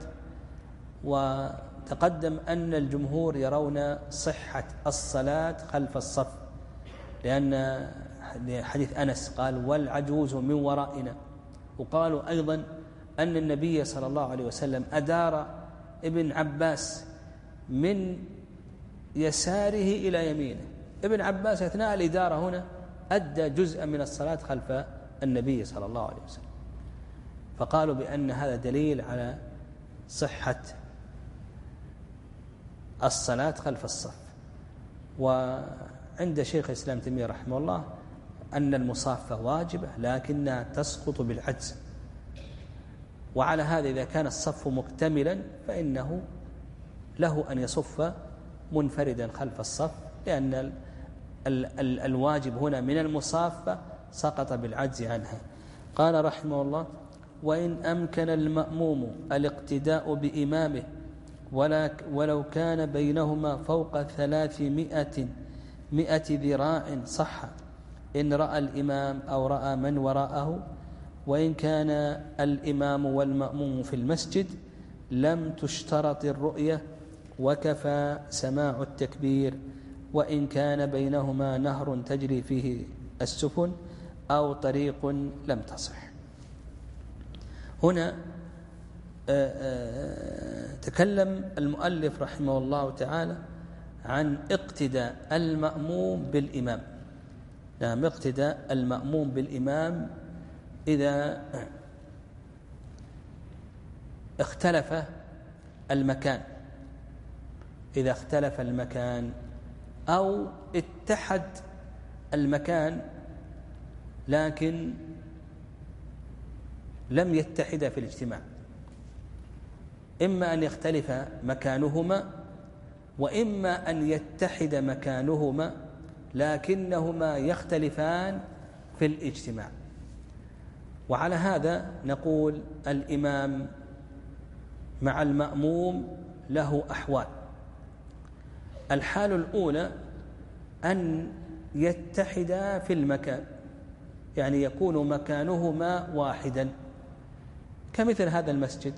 وتقدم أن الجمهور يرون صحة الصلاة خلف الصف، لأن حديث أنس قال: والعجوز من ورائنا. وقالوا أيضا أن النبي صلى الله عليه وسلم أدار ابن عباس من يساره إلى يمينه. ابن عباس أثناء الإدارة هنا أدى جزءا من الصلاة خلف النبي صلى الله عليه وسلم، فقالوا بأن هذا دليل على صحة الصلاة خلف الصف. عند شيخ الإسلام تيمية رحمه الله أن المصافة واجبة لكنها تسقط بالعجز، وعلى هذا إذا كان الصف مكتملا فإنه له أن يصف منفردا خلف الصف، لأن ال ال ال الواجب هنا من المصافة سقط بالعجز عنها. قال رحمه الله: وإن أمكن المأموم الاقتداء بإمامه ولو كان بينهما فوق ثلاثمائة مئة ذراع صح إن رأى الإمام أو رأى من وراءه، وإن كان الإمام والمأموم في المسجد لم تشترط الرؤية وكفى سماع التكبير، وإن كان بينهما نهر تجري فيه السفن أو طريق لم تصح. هنا تكلم المؤلف رحمه الله تعالى عن اقتداء المأموم بالإمام. نعم، اقتداء المأموم بالإمام إذا اختلف المكان إذا اختلف المكان أو اتحد المكان لكن لم يتحد في الاجتماع، إما أن يختلف مكانهما وإما أن يتحد مكانهما لكنهما يختلفان في الاجتماع. وعلى هذا نقول الإمام مع المأموم له أحوال. الحال الأولى أن يتحدا في المكان، يعني يكون مكانهما واحدا، كمثل هذا المسجد،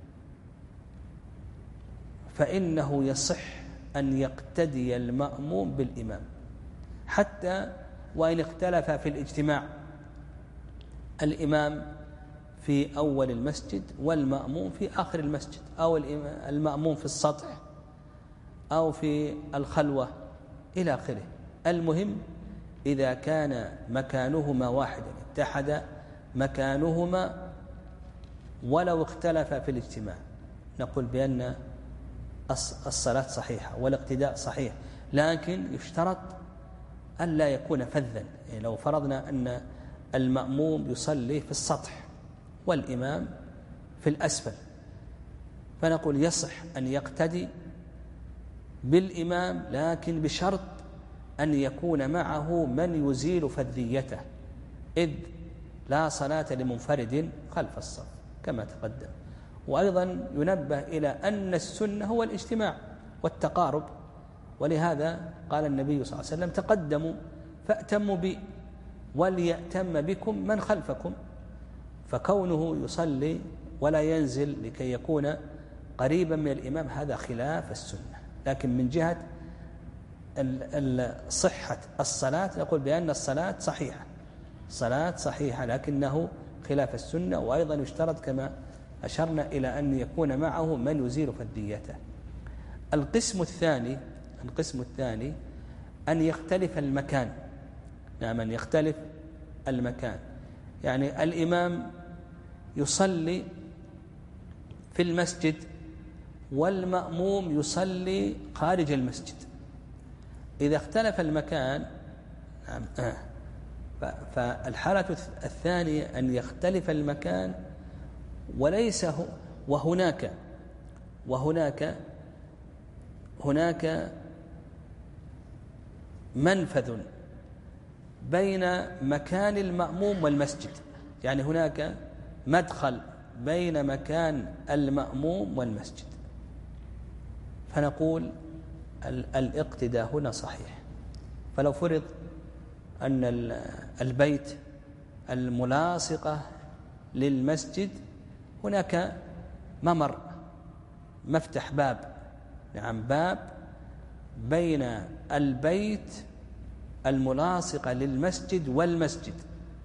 فإنه يصح أن يقتدي المأموم بالإمام حتى وإن اختلف في الاجتماع، الإمام في أول المسجد والمأموم في آخر المسجد، أو المأموم في السطح أو في الخلوة إلى آخره. المهم إذا كان مكانهما واحدا اتحد مكانهما ولو اختلف في الاجتماع، نقول بأن الصلاة صحيحة والاقتداء صحيح، لكن يشترط أن لا يكون فذا. يعني لو فرضنا أن المأموم يصلي في السطح والإمام في الأسفل، فنقول يصح أن يقتدي بالإمام لكن بشرط أن يكون معه من يزيل فذيته، إذ لا صلاة لمنفرد خلف الصف كما تقدم. وأيضا ينبه إلى أن السنة هو الاجتماع والتقارب، ولهذا قال النبي صلى الله عليه وسلم: تقدموا فأتموا بي وليأتم بكم من خلفكم. فكونه يصلي ولا ينزل لكي يكون قريبا من الإمام هذا خلاف السنة، لكن من جهة صحة الصلاة نقول بأن الصلاة صحيحة، صلاة صحيحة لكنه خلاف السنة. وأيضا يشترط كما أشرنا إلى أن يكون معه من يزيل فذيته. القسم الثاني القسم الثاني أن يختلف المكان. نعم، أن يختلف المكان، يعني الإمام يصلي في المسجد والمأموم يصلي خارج المسجد. إذا اختلف المكان، نعم، آه فالحالة الثانية أن يختلف المكان وليس هو وهناك وهناك هناك منفذ بين مكان المأموم والمسجد، يعني هناك مدخل بين مكان المأموم والمسجد، فنقول الاقتداء هنا صحيح. فلو فرض أن البيت الملاصقة للمسجد هناك ممر مفتح باب، نعم باب بين البيت الملاصقة للمسجد والمسجد،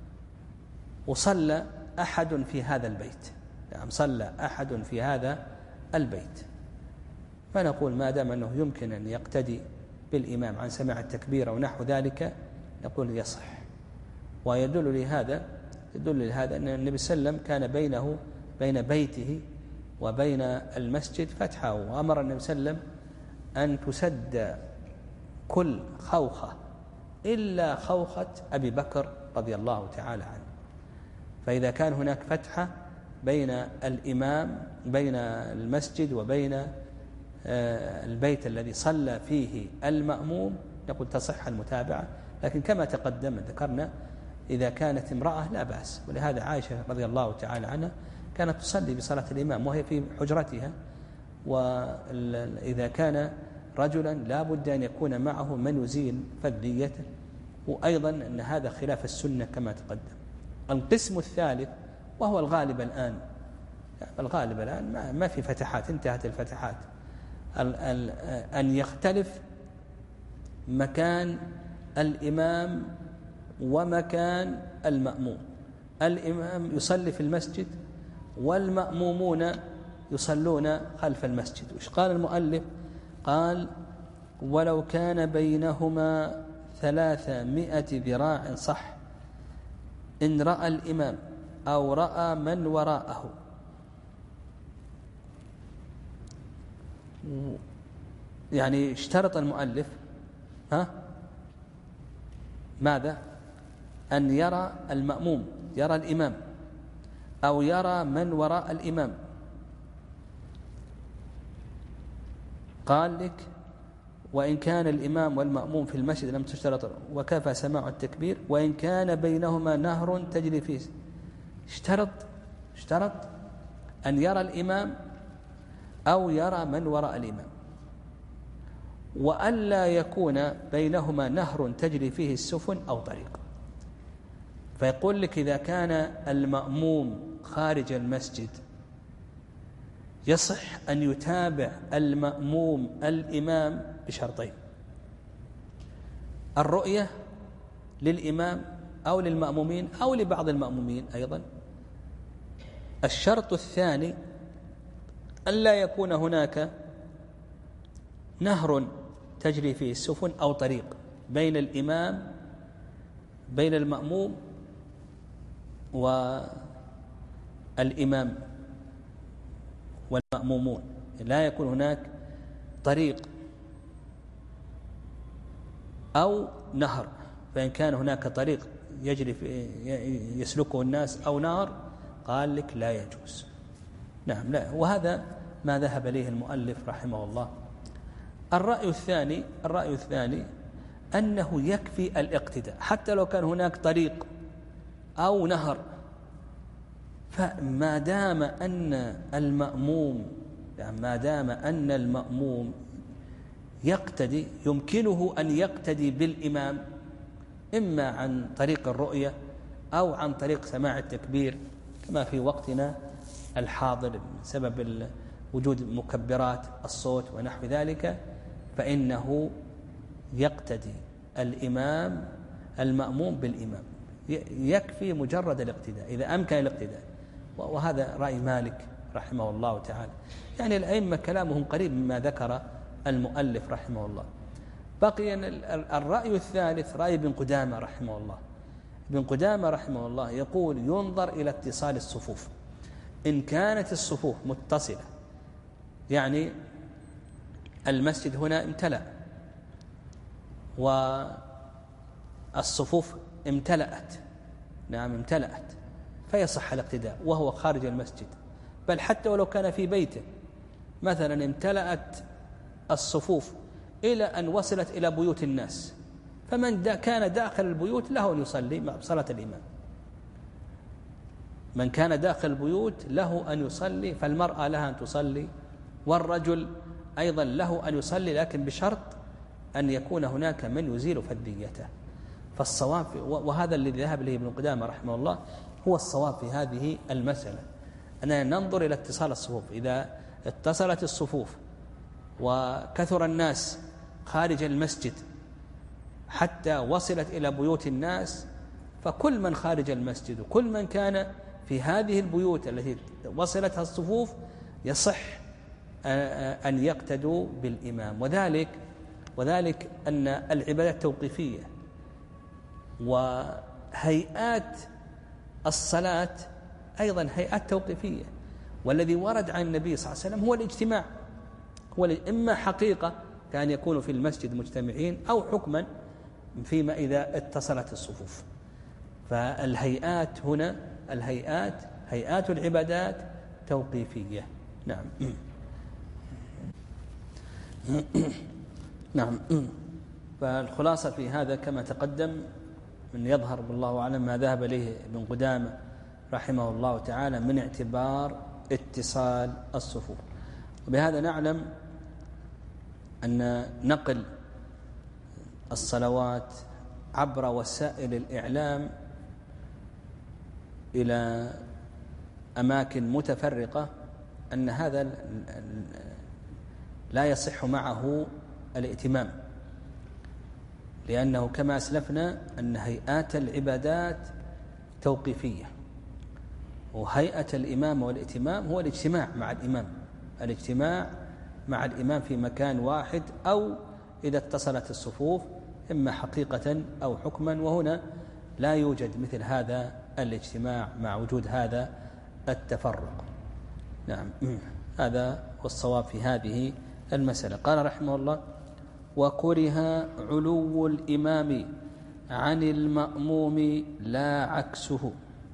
وصلى أحد في هذا البيت، نعم صلى أحد في هذا البيت، فنقول ما دام أنه يمكن أن يقتدي بالإمام عن سماع التكبير ونحو ذلك نقول يصح. ويدل لهذا يدل لهذا أن النبي صلى الله عليه وسلم كان بينه بين بيته وبين المسجد فتحة، وأمر النبي صلى الله عليه وسلم أن تسد كل خوخة إلا خوخة أبي بكر رضي الله تعالى عنه. فإذا كان هناك فتحة بين الإمام بين المسجد وبين البيت الذي صلى فيه المأموم نقول تصح المتابعة، لكن كما تقدم ذكرنا إذا كانت امرأة لا بأس. ولهذا عائشة رضي الله تعالى عنها كانت تصلي بصلاة الإمام وهي في حجرتها، وإذا كان رجلا لا بد أن يكون معه من يزيل فذيته، وأيضا أن هذا خلاف السنة كما تقدم. القسم الثالث وهو الغالب الآن، الغالب الآن ما في فتحات، انتهت الفتحات، أن يختلف مكان الإمام ومكان المأموم. الإمام يصلي في المسجد والمأمومون يصلون خلف المسجد. وش قال المؤلف؟ قال ولو كان بينهما ثلاثمائة ذراع صح إن رأى الإمام أو رأى من وراءه. يعني اشترط المؤلف ها ماذا؟ أن يرى المأموم، يرى الإمام أو يرى من وراء الإمام. قال لك وإن كان الإمام والمأموم في المسجد لم تشترط وكفى سماع التكبير وإن كان بينهما نهر تجري فيه. اشترط اشترط أن يرى الإمام أو يرى من وراء الإمام، وألا يكون بينهما نهر تجري فيه السفن أو طريق. فيقول لك إذا كان المأموم خارج المسجد يصح أن يتابع المأموم الإمام بشرطين: الرؤية للإمام أو للمأمومين أو لبعض المأمومين أيضا. الشرط الثاني ألا يكون هناك نهر تجري فيه السفن أو طريق بين الإمام بين المأموم والإمام والمأمومون، لا يكون هناك طريق أو نهر. فإن كان هناك طريق يجري في يسلكه الناس أو نهر قال لك لا يجوز. نعم لا، وهذا ما ذهب إليه المؤلف رحمه الله. الرأي الثاني الرأي الثاني أنه يكفي الاقتداء حتى لو كان هناك طريق أو نهر، فما دام أن المأموم يعني ما دام أن المأموم يقتدي يمكنه أن يقتدي بالإمام إما عن طريق الرؤية أو عن طريق سماع التكبير كما في وقتنا الحاضر بسبب وجود مكبرات الصوت ونحو ذلك، فإنه يقتدي الإمام المأموم بالإمام، يكفي مجرد الاقتداء إذا أمكن الاقتداء. وهذا رأي مالك رحمه الله تعالى. يعني الأئمة كلامهم قريب مما ذكر المؤلف رحمه الله. بقي الرأي الثالث رأي ابن قدامة رحمه الله. ابن قدامة رحمه الله يقول ينظر إلى اتصال الصفوف. إن كانت الصفوف متصلة يعني المسجد هنا امتلأ والصفوف امتلأت، نعم امتلأت، فيصح الاقتداء وهو خارج المسجد. بل حتى ولو كان في بيته مثلا امتلأت الصفوف إلى أن وصلت إلى بيوت الناس، فمن دا كان داخل البيوت له أن يصلي مع صلاة الإمام. من كان داخل البيوت له أن يصلي، فالمرأة لها أن تصلي والرجل أيضا له أن يصلي، لكن بشرط أن يكون هناك من يزيل فذيته. فالصواب، وهذا الذي ذهب إليه ابن قدامة رحمه الله، هو الصواب في هذه المسألة، أننا ننظر إلى اتصال الصفوف. إذا اتصلت الصفوف وكثر الناس خارج المسجد حتى وصلت إلى بيوت الناس، فكل من خارج المسجد وكل من كان في هذه البيوت التي وصلتها الصفوف يصح أن يقتدوا بالإمام. وذلك وذلك أن العبادات توقيفية، وهيئات الصلاة أيضا هيئات توقيفية. والذي ورد عن النبي صلى الله عليه وسلم هو الاجتماع، هو إما حقيقة كان يكون في المسجد مجتمعين، أو حكما فيما إذا اتصلت الصفوف. فالهيئات هنا الهيئات هيئات العبادات توقيفية. نعم. نعم. فالخلاصة في هذا كما تقدم من يظهر بالله أعلم ما ذهب إليه ابن قدامة رحمه الله تعالى من اعتبار اتصال الصفوف. وبهذا نعلم أن نقل الصلوات عبر وسائل الإعلام إلى أماكن متفرقة أن هذا لا يصح معه الائتمام، لأنه كما أسلفنا أن هيئات العبادات توقيفية، وهيئة الإمام والائتمام هو الاجتماع مع الإمام الاجتماع مع الإمام في مكان واحد، أو إذا اتصلت الصفوف إما حقيقة أو حكما، وهنا لا يوجد مثل هذا الاجتماع مع وجود هذا التفرق. نعم. هذا والصواب في هذه المسألة. قال رحمه الله: وكره علو الإمام عن المأموم لا عكسه.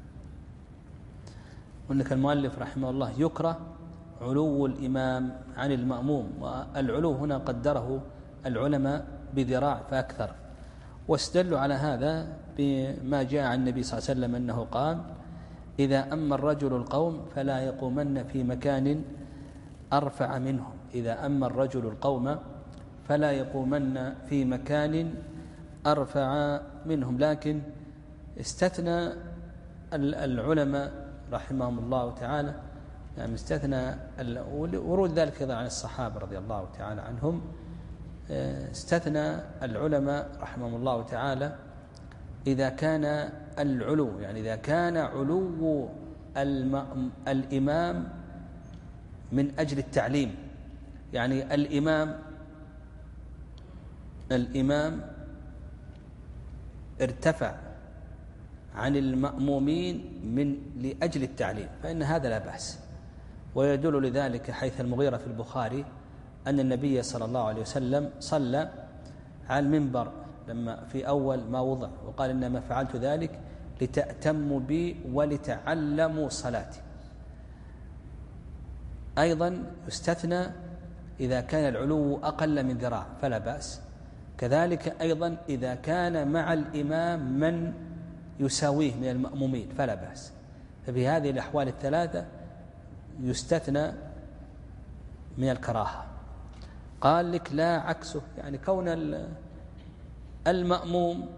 هناك المؤلف رحمه الله يكره علو الإمام عن المأموم، والعلو هنا قدره العلماء بذراع فأكثر، واستدلوا على هذا بما جاء عن النبي صلى الله عليه وسلم أنه قال: إذا أما الرجل القوم فلا يقومن في مكان أرفع منهم إذا أما الرجل القوم فلا يقومن في مكان أرفع منهم. لكن استثنى العلماء رحمهم الله تعالى، يعني استثنى ورود ذلك أيضا عن الصحابة رضي الله تعالى عنهم، استثنى العلماء رحمهم الله تعالى إذا كان العلو، يعني إذا كان علو الإمام من أجل التعليم، يعني الإمام الإمام ارتفع عن المأمومين من لأجل التعليم، فإن هذا لا بأس. ويدل لذلك حيث المغيرة في البخاري أن النبي صلى الله عليه وسلم صلى على المنبر لما في أول ما وضع، وقال: إنما فعلت ذلك لتأتموا بي ولتعلموا صلاتي. أيضا يستثنى إذا كان العلو أقل من ذراع فلا بأس، كذلك أيضا إذا كان مع الإمام من يساويه من المأمومين فلا بأس. ففي هذه الأحوال الثلاثة يستثنى من الكراهة. قال لك لا عكسه، يعني كون المأموم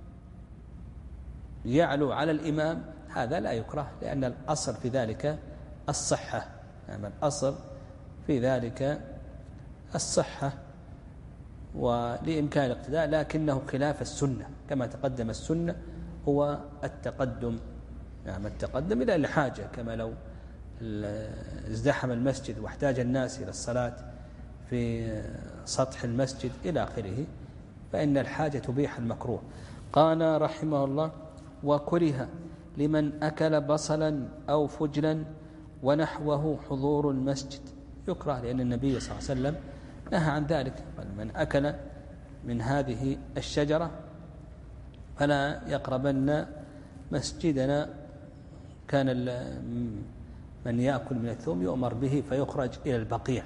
يعلو على الإمام هذا لا يكره، لأن الأصل في ذلك الصحة، يعني الأصل في ذلك الصحة ولإمكان الاقتداء، لكنه خلاف السنة. كما تقدم السنة هو التقدم، يعني التقدم إلى الحاجة، كما لو ازدحم المسجد واحتاج الناس إلى الصلاة في سطح المسجد إلى آخره، فإن الحاجة تبيح المكروه. قال رحمه الله: وكره لمن أكل بصلا أو فجلا ونحوه حضور المسجد. يكره لأن النبي صلى الله عليه وسلم نهى عن ذلك، من أكل من هذه الشجرة فلا يقربن مسجدنا. كان من يأكل من الثوم يؤمر به فيخرج إلى البقيع.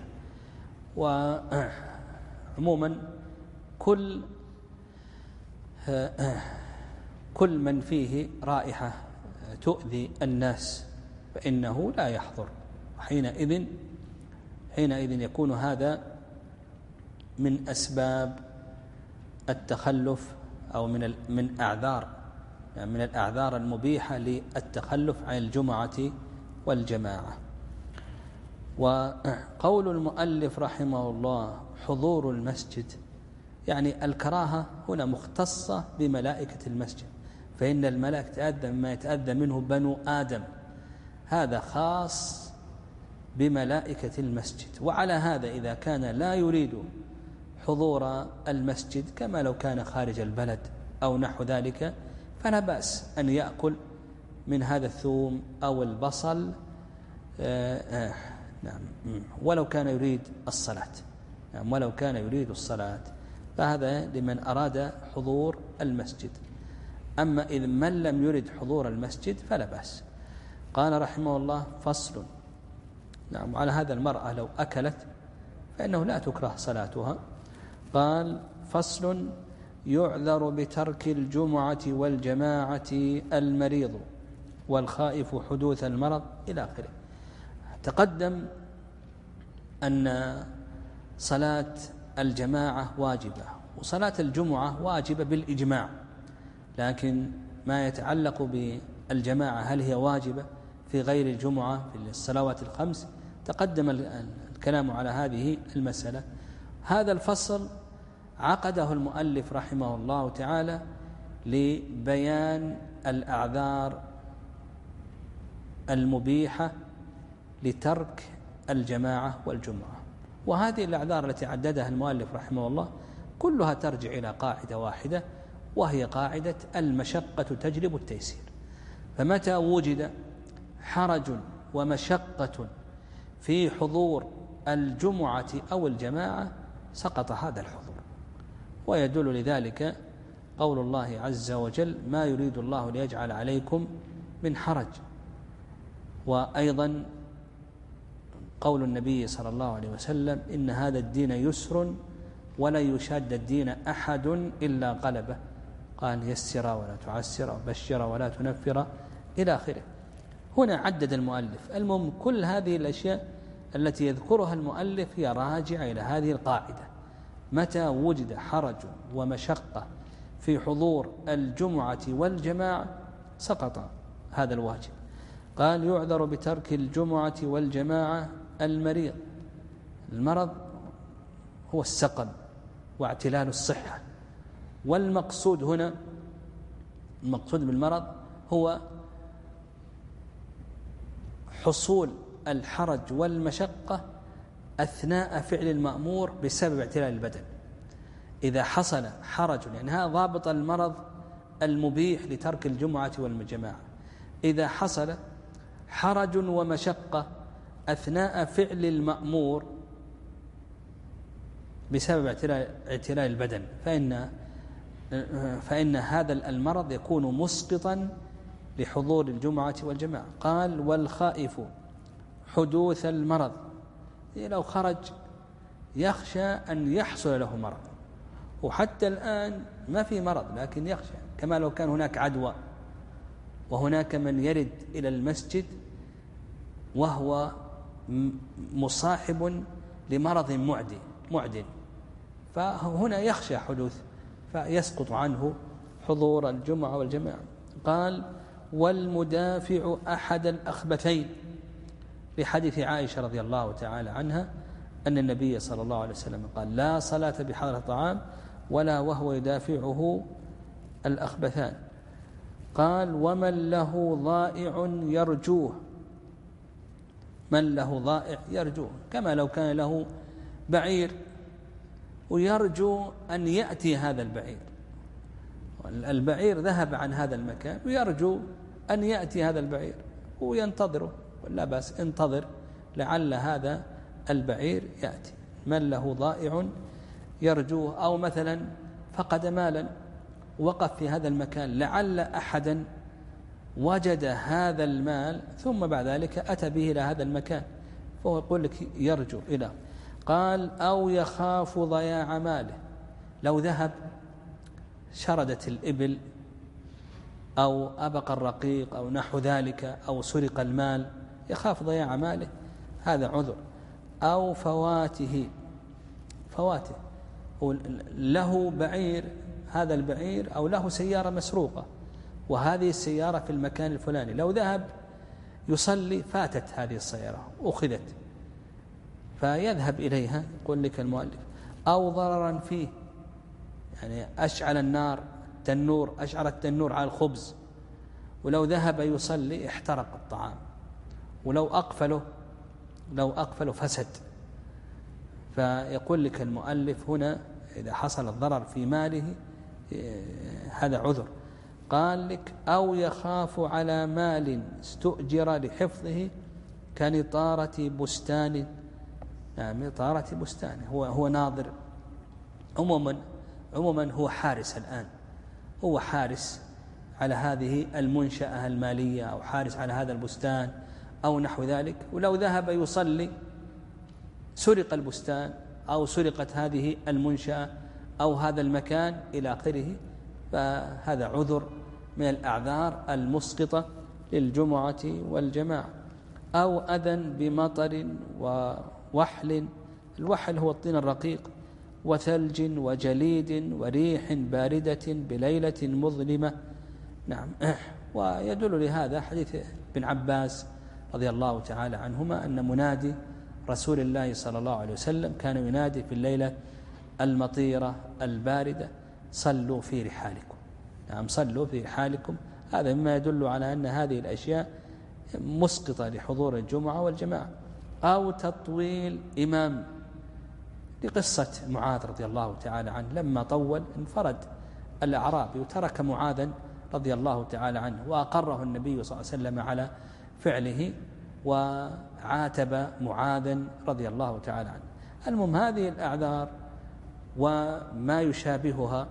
وعموما كل كل من فيه رائحة تؤذي الناس فإنه لا يحضر، حينئذ حينئذ يكون هذا من أسباب التخلف أو من من أعذار يعني من الأعذار المبيحة للتخلف عن الجمعة والجماعة. وقول المؤلف رحمه الله حضور المسجد، يعني الكراهة هنا مختصة بملائكة المسجد، فإن الملائكة تأذى مما يتأذى منه بنو آدم، هذا خاص بملائكة المسجد. وعلى هذا إذا كان لا يريد حضور المسجد كما لو كان خارج البلد أو نحو ذلك فلا بأس أن يأكل من هذا الثوم أو البصل آآ آآ نعم ولو كان يريد الصلاة، نعم ولو كان يريد الصلاة. فهذا لمن أراد حضور المسجد. أما إذا من لم يرد حضور المسجد فلا بأس. قال رحمه الله: فصل. نعم، على هذا المرأة لو أكلت فإنه لا تكره صلاتها. قال: فصل: يعذر بترك الجمعة والجماعة المريض والخائف حدوث المرض إلى آخره. تقدم أن صلاة الجماعة واجبة، وصلاة الجمعة واجبة بالإجماع، لكن ما يتعلق بالجماعة هل هي واجبة في غير الجمعة في الصلوات الخمس، تقدم الكلام على هذه المسألة. هذا الفصل عقده المؤلف رحمه الله تعالى لبيان الأعذار المبيحة لترك الجماعة والجمعة. وهذه الأعذار التي عددها المؤلف رحمه الله كلها ترجع إلى قاعدة واحدة، وهي قاعدة المشقة تجلب التيسير. فمتى وجد حرج ومشقة في حضور الجمعة أو الجماعة سقط هذا الحضور. ويدل لذلك قول الله عز وجل: ما يريد الله ليجعل عليكم من حرج. وأيضا قول النبي صلى الله عليه وسلم: إن هذا الدين يسر ولا يشاد الدين أحد إلا غلبه. قال: يسر ولا تعسر، بشر ولا تنفر، إلى آخره. هنا عدد المؤلف. المهم كل هذه الأشياء التي يذكرها المؤلف هي راجعة إلى هذه القاعدة: متى وجد حرج ومشقة في حضور الجمعة والجماعة سقط هذا الواجب. قال: يعذر بترك الجمعة والجماعة المريض. المرض هو السقم واعتلال الصحة، والمقصود هنا المقصود بالمرض هو حصول الحرج والمشقة أثناء فعل المأمور بسبب اعتلال البدن. إذا حصل حرج، يعني هذا ضابط المرض المبيح لترك الجمعة والجماعة، إذا حصل حرج ومشقة أثناء فعل المأمور بسبب اعتلال البدن فإن فإن هذا المرض يكون مسقطا لحضور الجمعة والجماعة. قال: والخائف حدوث المرض، لو خرج يخشى أن يحصل له مرض، وحتى الآن ما في مرض لكن يخشى، كما لو كان هناك عدوى وهناك من يرد إلى المسجد وهو مصاحب لمرض معدي معدن، فهنا يخشى حدوث فيسقط عنه حضور الجمعة والجماعة. قال: والمدافع أحد الأخبثين، لحديث عائشة رضي الله تعالى عنها أن النبي صلى الله عليه وسلم قال: لا صلاة بحضرة طعام ولا وهو يدافعه الأخبثان. قال: ومن له ضائع يرجوه، من له ضائع يرجوه، كما لو كان له بعير ويرجو أن يأتي هذا البعير، البعير ذهب عن هذا المكان ويرجو أن يأتي هذا البعير وينتظره، ولا بأس انتظر لعل هذا البعير يأتي. من له ضائع يرجوه، أو مثلا فقد مالا وقف في هذا المكان لعل أحدا وجد هذا المال ثم بعد ذلك أتى به إلى هذا المكان، فهو يقول لك يرجو إلى. قال: أو يخاف ضياع ماله، لو ذهب شردت الإبل أو أبق الرقيق أو نحو ذلك أو سرق المال، يخاف ضياع ماله، هذا عذر. أو فواته، فواته له بعير، هذا البعير أو له سيارة مسروقة وهذه السيارة في المكان الفلاني، لو ذهب يصلي فاتت هذه السيارة أخذت فيذهب إليها، يقول لك المؤلف. أو ضررا فيه، يعني أشعل النار تنور، أشعل التنور على الخبز ولو ذهب يصلي احترق الطعام، ولو أقفله لو أقفله فسد. فيقول لك المؤلف هنا إذا حصل الضرر في ماله هذا عذر. قال لك: أو يخاف على مال استؤجر لحفظه كنطارة بستان، نعم نطارة بستان، هو هو ناظر. عموما عموما هو حارس الآن، هو حارس على هذه المنشأة المالية أو حارس على هذا البستان أو نحو ذلك، ولو ذهب يصلي سرق البستان أو سرقت هذه المنشأة أو هذا المكان إلى آخره، فهذا عذر من الأعذار المسقطة للجمعة والجماعة. أو أذى بمطر ووحل، الوحل هو الطين الرقيق، وثلج وجليد وريح باردة بليلة مظلمة. نعم. ويدل لهذا حديث ابن عباس رضي الله تعالى عنهما أن منادي رسول الله صلى الله عليه وسلم كان ينادي في الليلة المطيرة الباردة: صلوا في رحالكم. نعم، صلوا في رحالكم. هذا مما يدل على أن هذه الأشياء مسقطة لحضور الجمعة والجماعة. أو تطويل إمام، لقصة معاذ رضي الله تعالى عنه لما طول انفرد الأعرابي وترك معاذا رضي الله تعالى عنه، وأقره النبي صلى الله عليه وسلم على فعله وعاتب معاذا رضي الله تعالى عنه. المهم هذه الأعذار وما يشابهها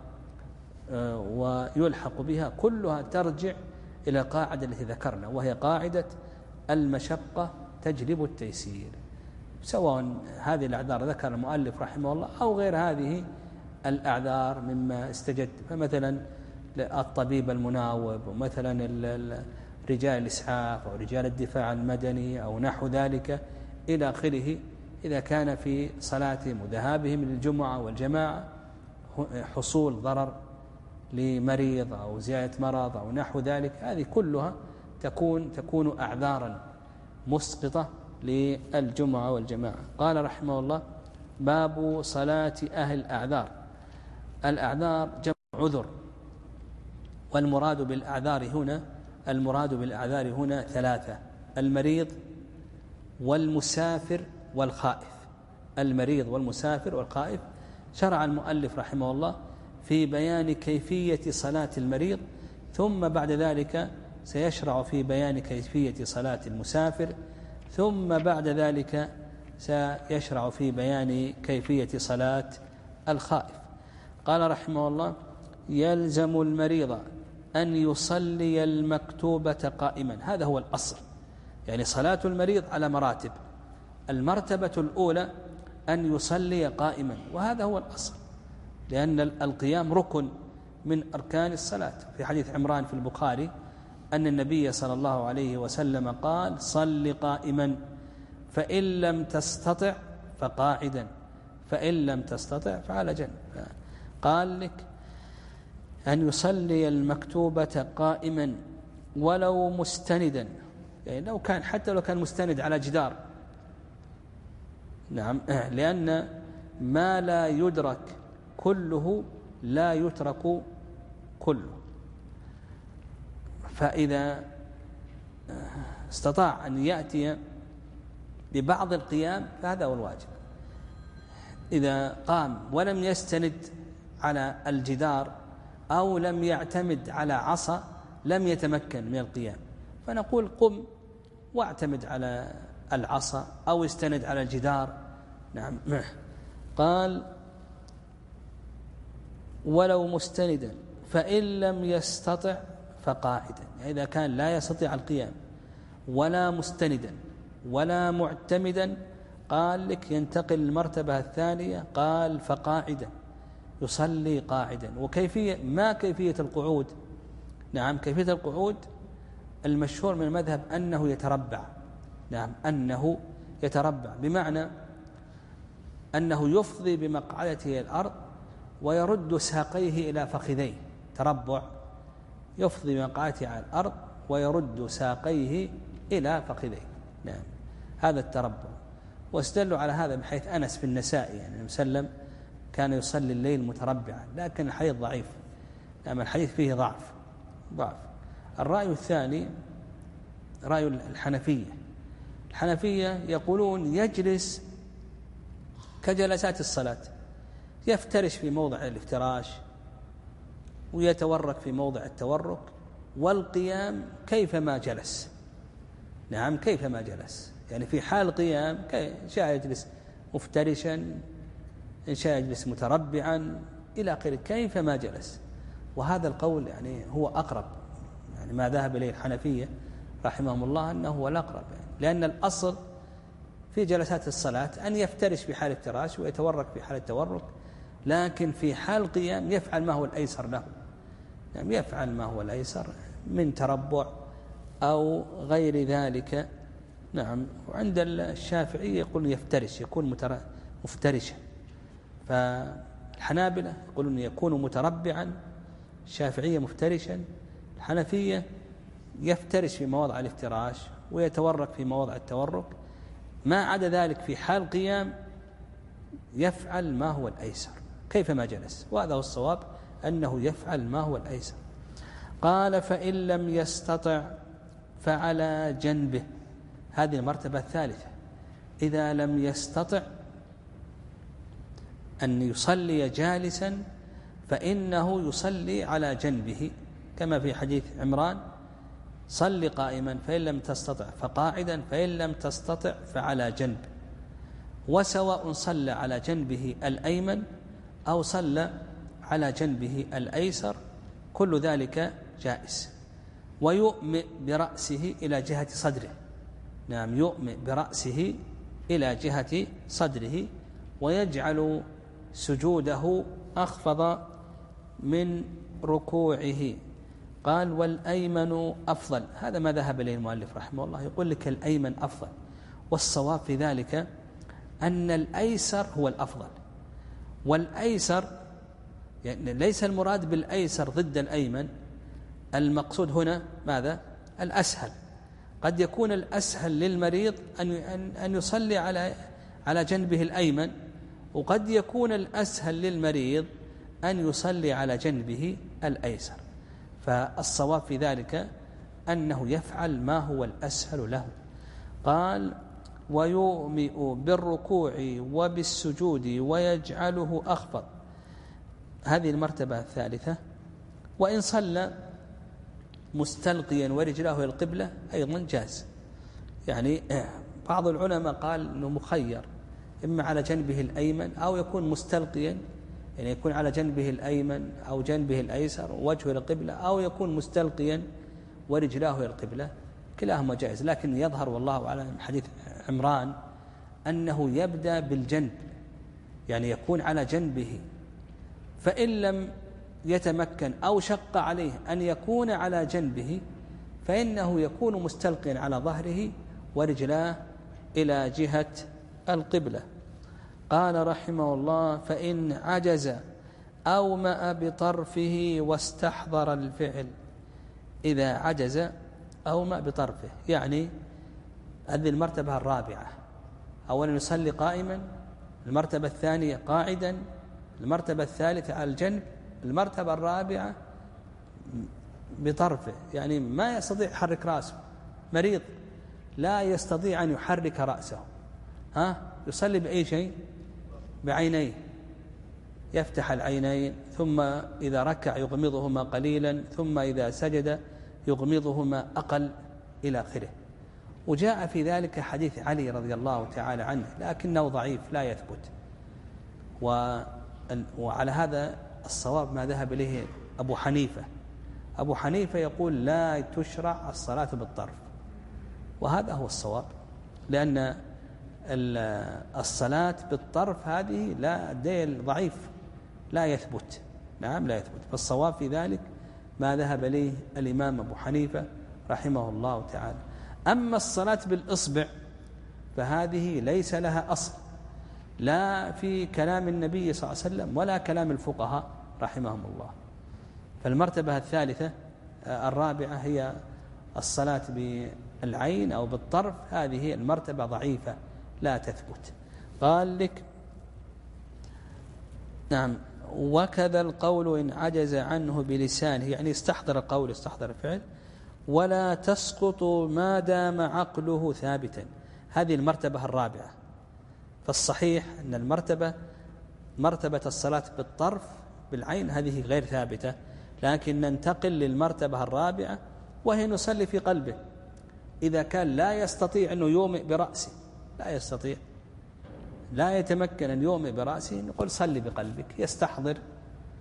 ويلحق بها كلها ترجع إلى قاعدة التي ذكرنا، وهي قاعدة المشقة تجلب التيسير، سواء هذه الأعذار ذكر المؤلف رحمه الله أو غير هذه الأعذار مما استجد، فمثلا الطبيب المناوب، ومثلا رجال الإسعاف أو رجال الدفاع المدني أو نحو ذلك إلى آخره، إذا كان في صلاتهم وذهابهم للجمعة والجماعة حصول ضرر لمريض أو زيادة مرض أو نحو ذلك، هذه كلها تكون تكون أعذارا مسقطة للجمعة والجماعة. قال رحمه الله: باب صلاة أهل الأعذار. الأعذار جمع عذر، والمراد بالأعذار هنا المراد بالأعذار هنا ثلاثة: المريض والمسافر والخائف. المريض والمسافر والخائف. شرع المؤلف رحمه الله في بيان كيفية صلاة المريض، ثم بعد ذلك سيشرع في بيان كيفية صلاة المسافر، ثم بعد ذلك سيشرع في بيان كيفية صلاة الخائف. قال رحمه الله: يلزم المريض أن يصلي المكتوبة قائما. هذا هو الأصل، يعني صلاة المريض على مراتب. المرتبة الأولى أن يصلي قائما، وهذا هو الأصل، لأن القيام ركن من أركان الصلاة. في حديث عمران في البخاري أن النبي صلى الله عليه وسلم قال: صل قائما، فإن لم تستطع فقاعدا، فإن لم تستطع فعلى جنب. قال لك أن يصلي المكتوبة قائما ولو مستندا، يعني لو كان حتى لو كان مستند على جدار. نعم، لأن ما لا يدرك كله لا يترك كله، فإذا استطاع أن يأتي ببعض القيام فهذا هو الواجب. إذا قام ولم يستند على الجدار أو لم يعتمد على عصا لم يتمكن من القيام، فنقول قم واعتمد على العصا أو استند على الجدار. نعم. قال: ولو مستندا، فإن لم يستطع فقاعدا. يعني إذا كان لا يستطيع القيام ولا مستندا ولا معتمدا، قال لك ينتقل المرتبة الثانية، قال فقاعدا، يصلي قاعدا. وكيفية ما كيفية القعود؟ نعم، كيفية القعود المشهور من المذهب أنه يتربع. نعم، أنه يتربع، بمعنى أنه يفضي بمقعدته الأرض ويرد ساقيه إلى فخذيه. تربع، يفضي بمقعدته على الأرض ويرد ساقيه إلى فخذيه. نعم، هذا التربع. واستدلوا على هذا بحيث أنس في النسائي يعني وسلم كان يصلي الليل متربعا، لكن الحديث ضعيف. نعم، الحديث فيه ضعف ضعف. الرأي الثاني رأي الحنفية. الحنفية يقولون يجلس كجلسات الصلاة، يفترش في موضع الافتراش ويتورك في موضع التورك، والقيام كيفما جلس. نعم، كيفما جلس، يعني في حال قيام إن شاء يجلس مفترشا، إن شاء يجلس متربعا، إلى آخره كيفما جلس. وهذا القول يعني هو أقرب، يعني ما ذهب إليه الحنفية رحمهم الله أنه هو الأقرب، يعني لأن الأصل في جلسات الصلاة أن يفترش في حال افتراش ويتورك في حال التورك، لكن في حال قيام يفعل ما هو الأيسر له، يعني يفعل ما هو الأيسر من تربع أو غير ذلك. نعم. وعند الشافعية يقولون يفترش، يكون مفترشا، فالحنابلة يقولون يكون متربعا، الشافعية مفترشا، الحنفية يفترش في مواضع الافتراش ويتورك في مواضع التورك، ما عدا ذلك في حال قيام يفعل ما هو الأيسر كيفما جلس، وهذا هو الصواب أنه يفعل ما هو الأيسر. قال فإن لم يستطع فعلى جنبه، هذه المرتبة الثالثة. إذا لم يستطع أن يصلي جالسا فإنه يصلي على جنبه، كما في حديث عمران: صل قائما فإن لم تستطع فقاعدا فإن لم تستطع فعلى جنب. وسواء صلى على جنبه الأيمن أو صلى على جنبه الأيسر كل ذلك جائز. ويؤمئ برأسه إلى جهة صدره، نعم، يؤمئ برأسه إلى جهة صدره، ويجعل سجوده أخفض من ركوعه. قال والأيمن أفضل، هذا ما ذهب إليه المؤلف رحمه الله، يقول لك الأيمن أفضل، والصواب في ذلك أن الأيسر هو الأفضل. والأيسر يعني ليس المراد بالأيسر ضد الأيمن، المقصود هنا ماذا؟ الأسهل. قد يكون الأسهل للمريض أن أن يصلي على على جنبه الأيمن، وقد يكون الأسهل للمريض أن يصلي على جنبه الأيسر، فالصواب في ذلك أنه يفعل ما هو الأسهل له. قال ويؤمئ بالركوع وبالسجود ويجعله أخفض، هذه المرتبة الثالثة. وإن صلى مستلقيا ورجله إلى القبلة أيضا جاز، يعني بعض العلماء قال أنه مخير، إما على جنبه الأيمن أو يكون مستلقيا، يعني يكون على جنبه الأيمن أو جنبه الأيسر ووجهه إلى القبلة، أو يكون مستلقيا ورجلاه إلى القبلة، كلاهما جائز. لكن يظهر والله أعلم حديث عمران أنه يبدأ بالجنب، يعني يكون على جنبه، فإن لم يتمكن أو شق عليه أن يكون على جنبه فإنه يكون مستلقيا على ظهره ورجلاه إلى جهة القبلة. قال رحمه الله فإن عجز أومأ بطرفه واستحضر الفعل. إذا عجز أومأ بطرفه، يعني هذه المرتبة الرابعة، أولا يصلي قائما، المرتبة الثانية قاعدا، المرتبة الثالثة على الجنب، المرتبة الرابعة بطرفه، يعني ما يستطيع يحرك رأسه، مريض لا يستطيع أن يحرك رأسه، ها يصلي بأي شيء؟ بعينيه، يفتح العينين، ثم إذا ركع يغمضهما قليلا، ثم إذا سجد يغمضهما أقل إلى آخره. وجاء في ذلك حديث علي رضي الله تعالى عنه، لكنه ضعيف لا يثبت. وعلى هذا الصواب ما ذهب إليه أبو حنيفة. أبو حنيفة يقول لا تشرع الصلاة بالطرف، وهذا هو الصواب، لأن الصلاة بالطرف هذه لا دليل ضعيف لا يثبت، نعم لا يثبت. فالصواب في ذلك ما ذهب إليه الإمام أبو حنيفة رحمه الله تعالى. أما الصلاة بالإصبع فهذه ليس لها أصل، لا في كلام النبي صلى الله عليه وسلم ولا كلام الفقهاء رحمهم الله. فالمرتبة الثالثة الرابعة هي الصلاة بالعين أو بالطرف، هذه المرتبة ضعيفة لا تثبت. قال لك نعم وكذا القول إن عجز عنه بلسانه، يعني استحضر القول استحضر الفعل، ولا تسقط ما دام عقله ثابتا، هذه المرتبة الرابعة. فالصحيح أن المرتبة مرتبة الصلاة بالطرف بالعين هذه غير ثابتة، لكن ننتقل للمرتبة الرابعة وهي نصلي في قلبه. إذا كان لا يستطيع أنه يومئ برأسه، لا يستطيع لا يتمكن أن يومئ برأسه، نقول صلي بقلبك، يستحضر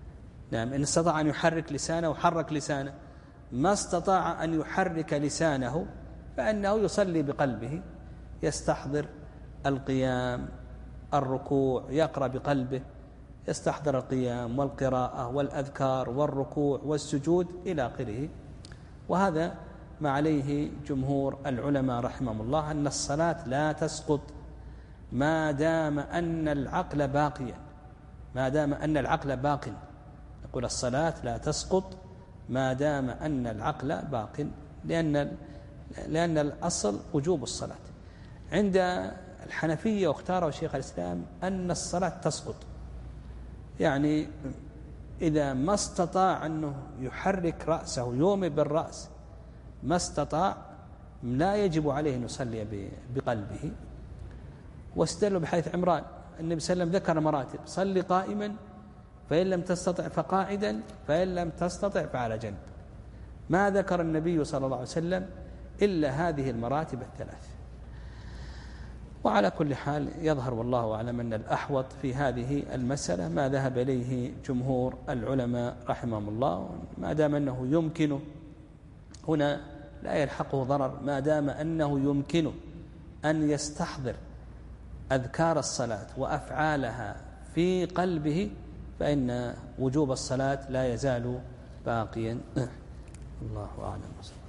نعم، إن استطاع أن يحرك لسانه حرك لسانه، ما استطاع أن يحرك لسانه فإنه يصلي بقلبه، يستحضر القيام الركوع، يقرأ بقلبه، يستحضر القيام والقراءة والأذكار والركوع والسجود إلى آخره. وهذا ما عليه جمهور العلماء رحمهم الله، أن الصلاة لا تسقط ما دام أن العقل باقيا، ما دام أن العقل باق. نقول الصلاة لا تسقط ما دام أن العقل باق، لأن لأن الأصل وجوب الصلاة. عند الحنفية واختاره شيخ الإسلام أن الصلاة تسقط، يعني إذا ما استطاع أنه يحرك رأسه يومي بالرأس، ما استطاع، لا يجب عليه أن يصلي بقلبه. واستدلوا بحديث عمران، النبي صلى الله عليه وسلم ذكر مراتب: صل قائما، فإن لم تستطع فقاعدا، فإن لم تستطع فعلى جنب. ما ذكر النبي صلى الله عليه وسلم إلا هذه المراتب الثلاث. وعلى كل حال يظهر والله أعلم أن الأحوط في هذه المسألة ما ذهب إليه جمهور العلماء رحمهم الله، ما دام أنه يمكن هنا لا يلحقه ضرر، ما دام أنه يمكن أن يستحضر أذكار الصلاة وأفعالها في قلبه، فإن وجوب الصلاة لا يزال باقيا. الله أعلم.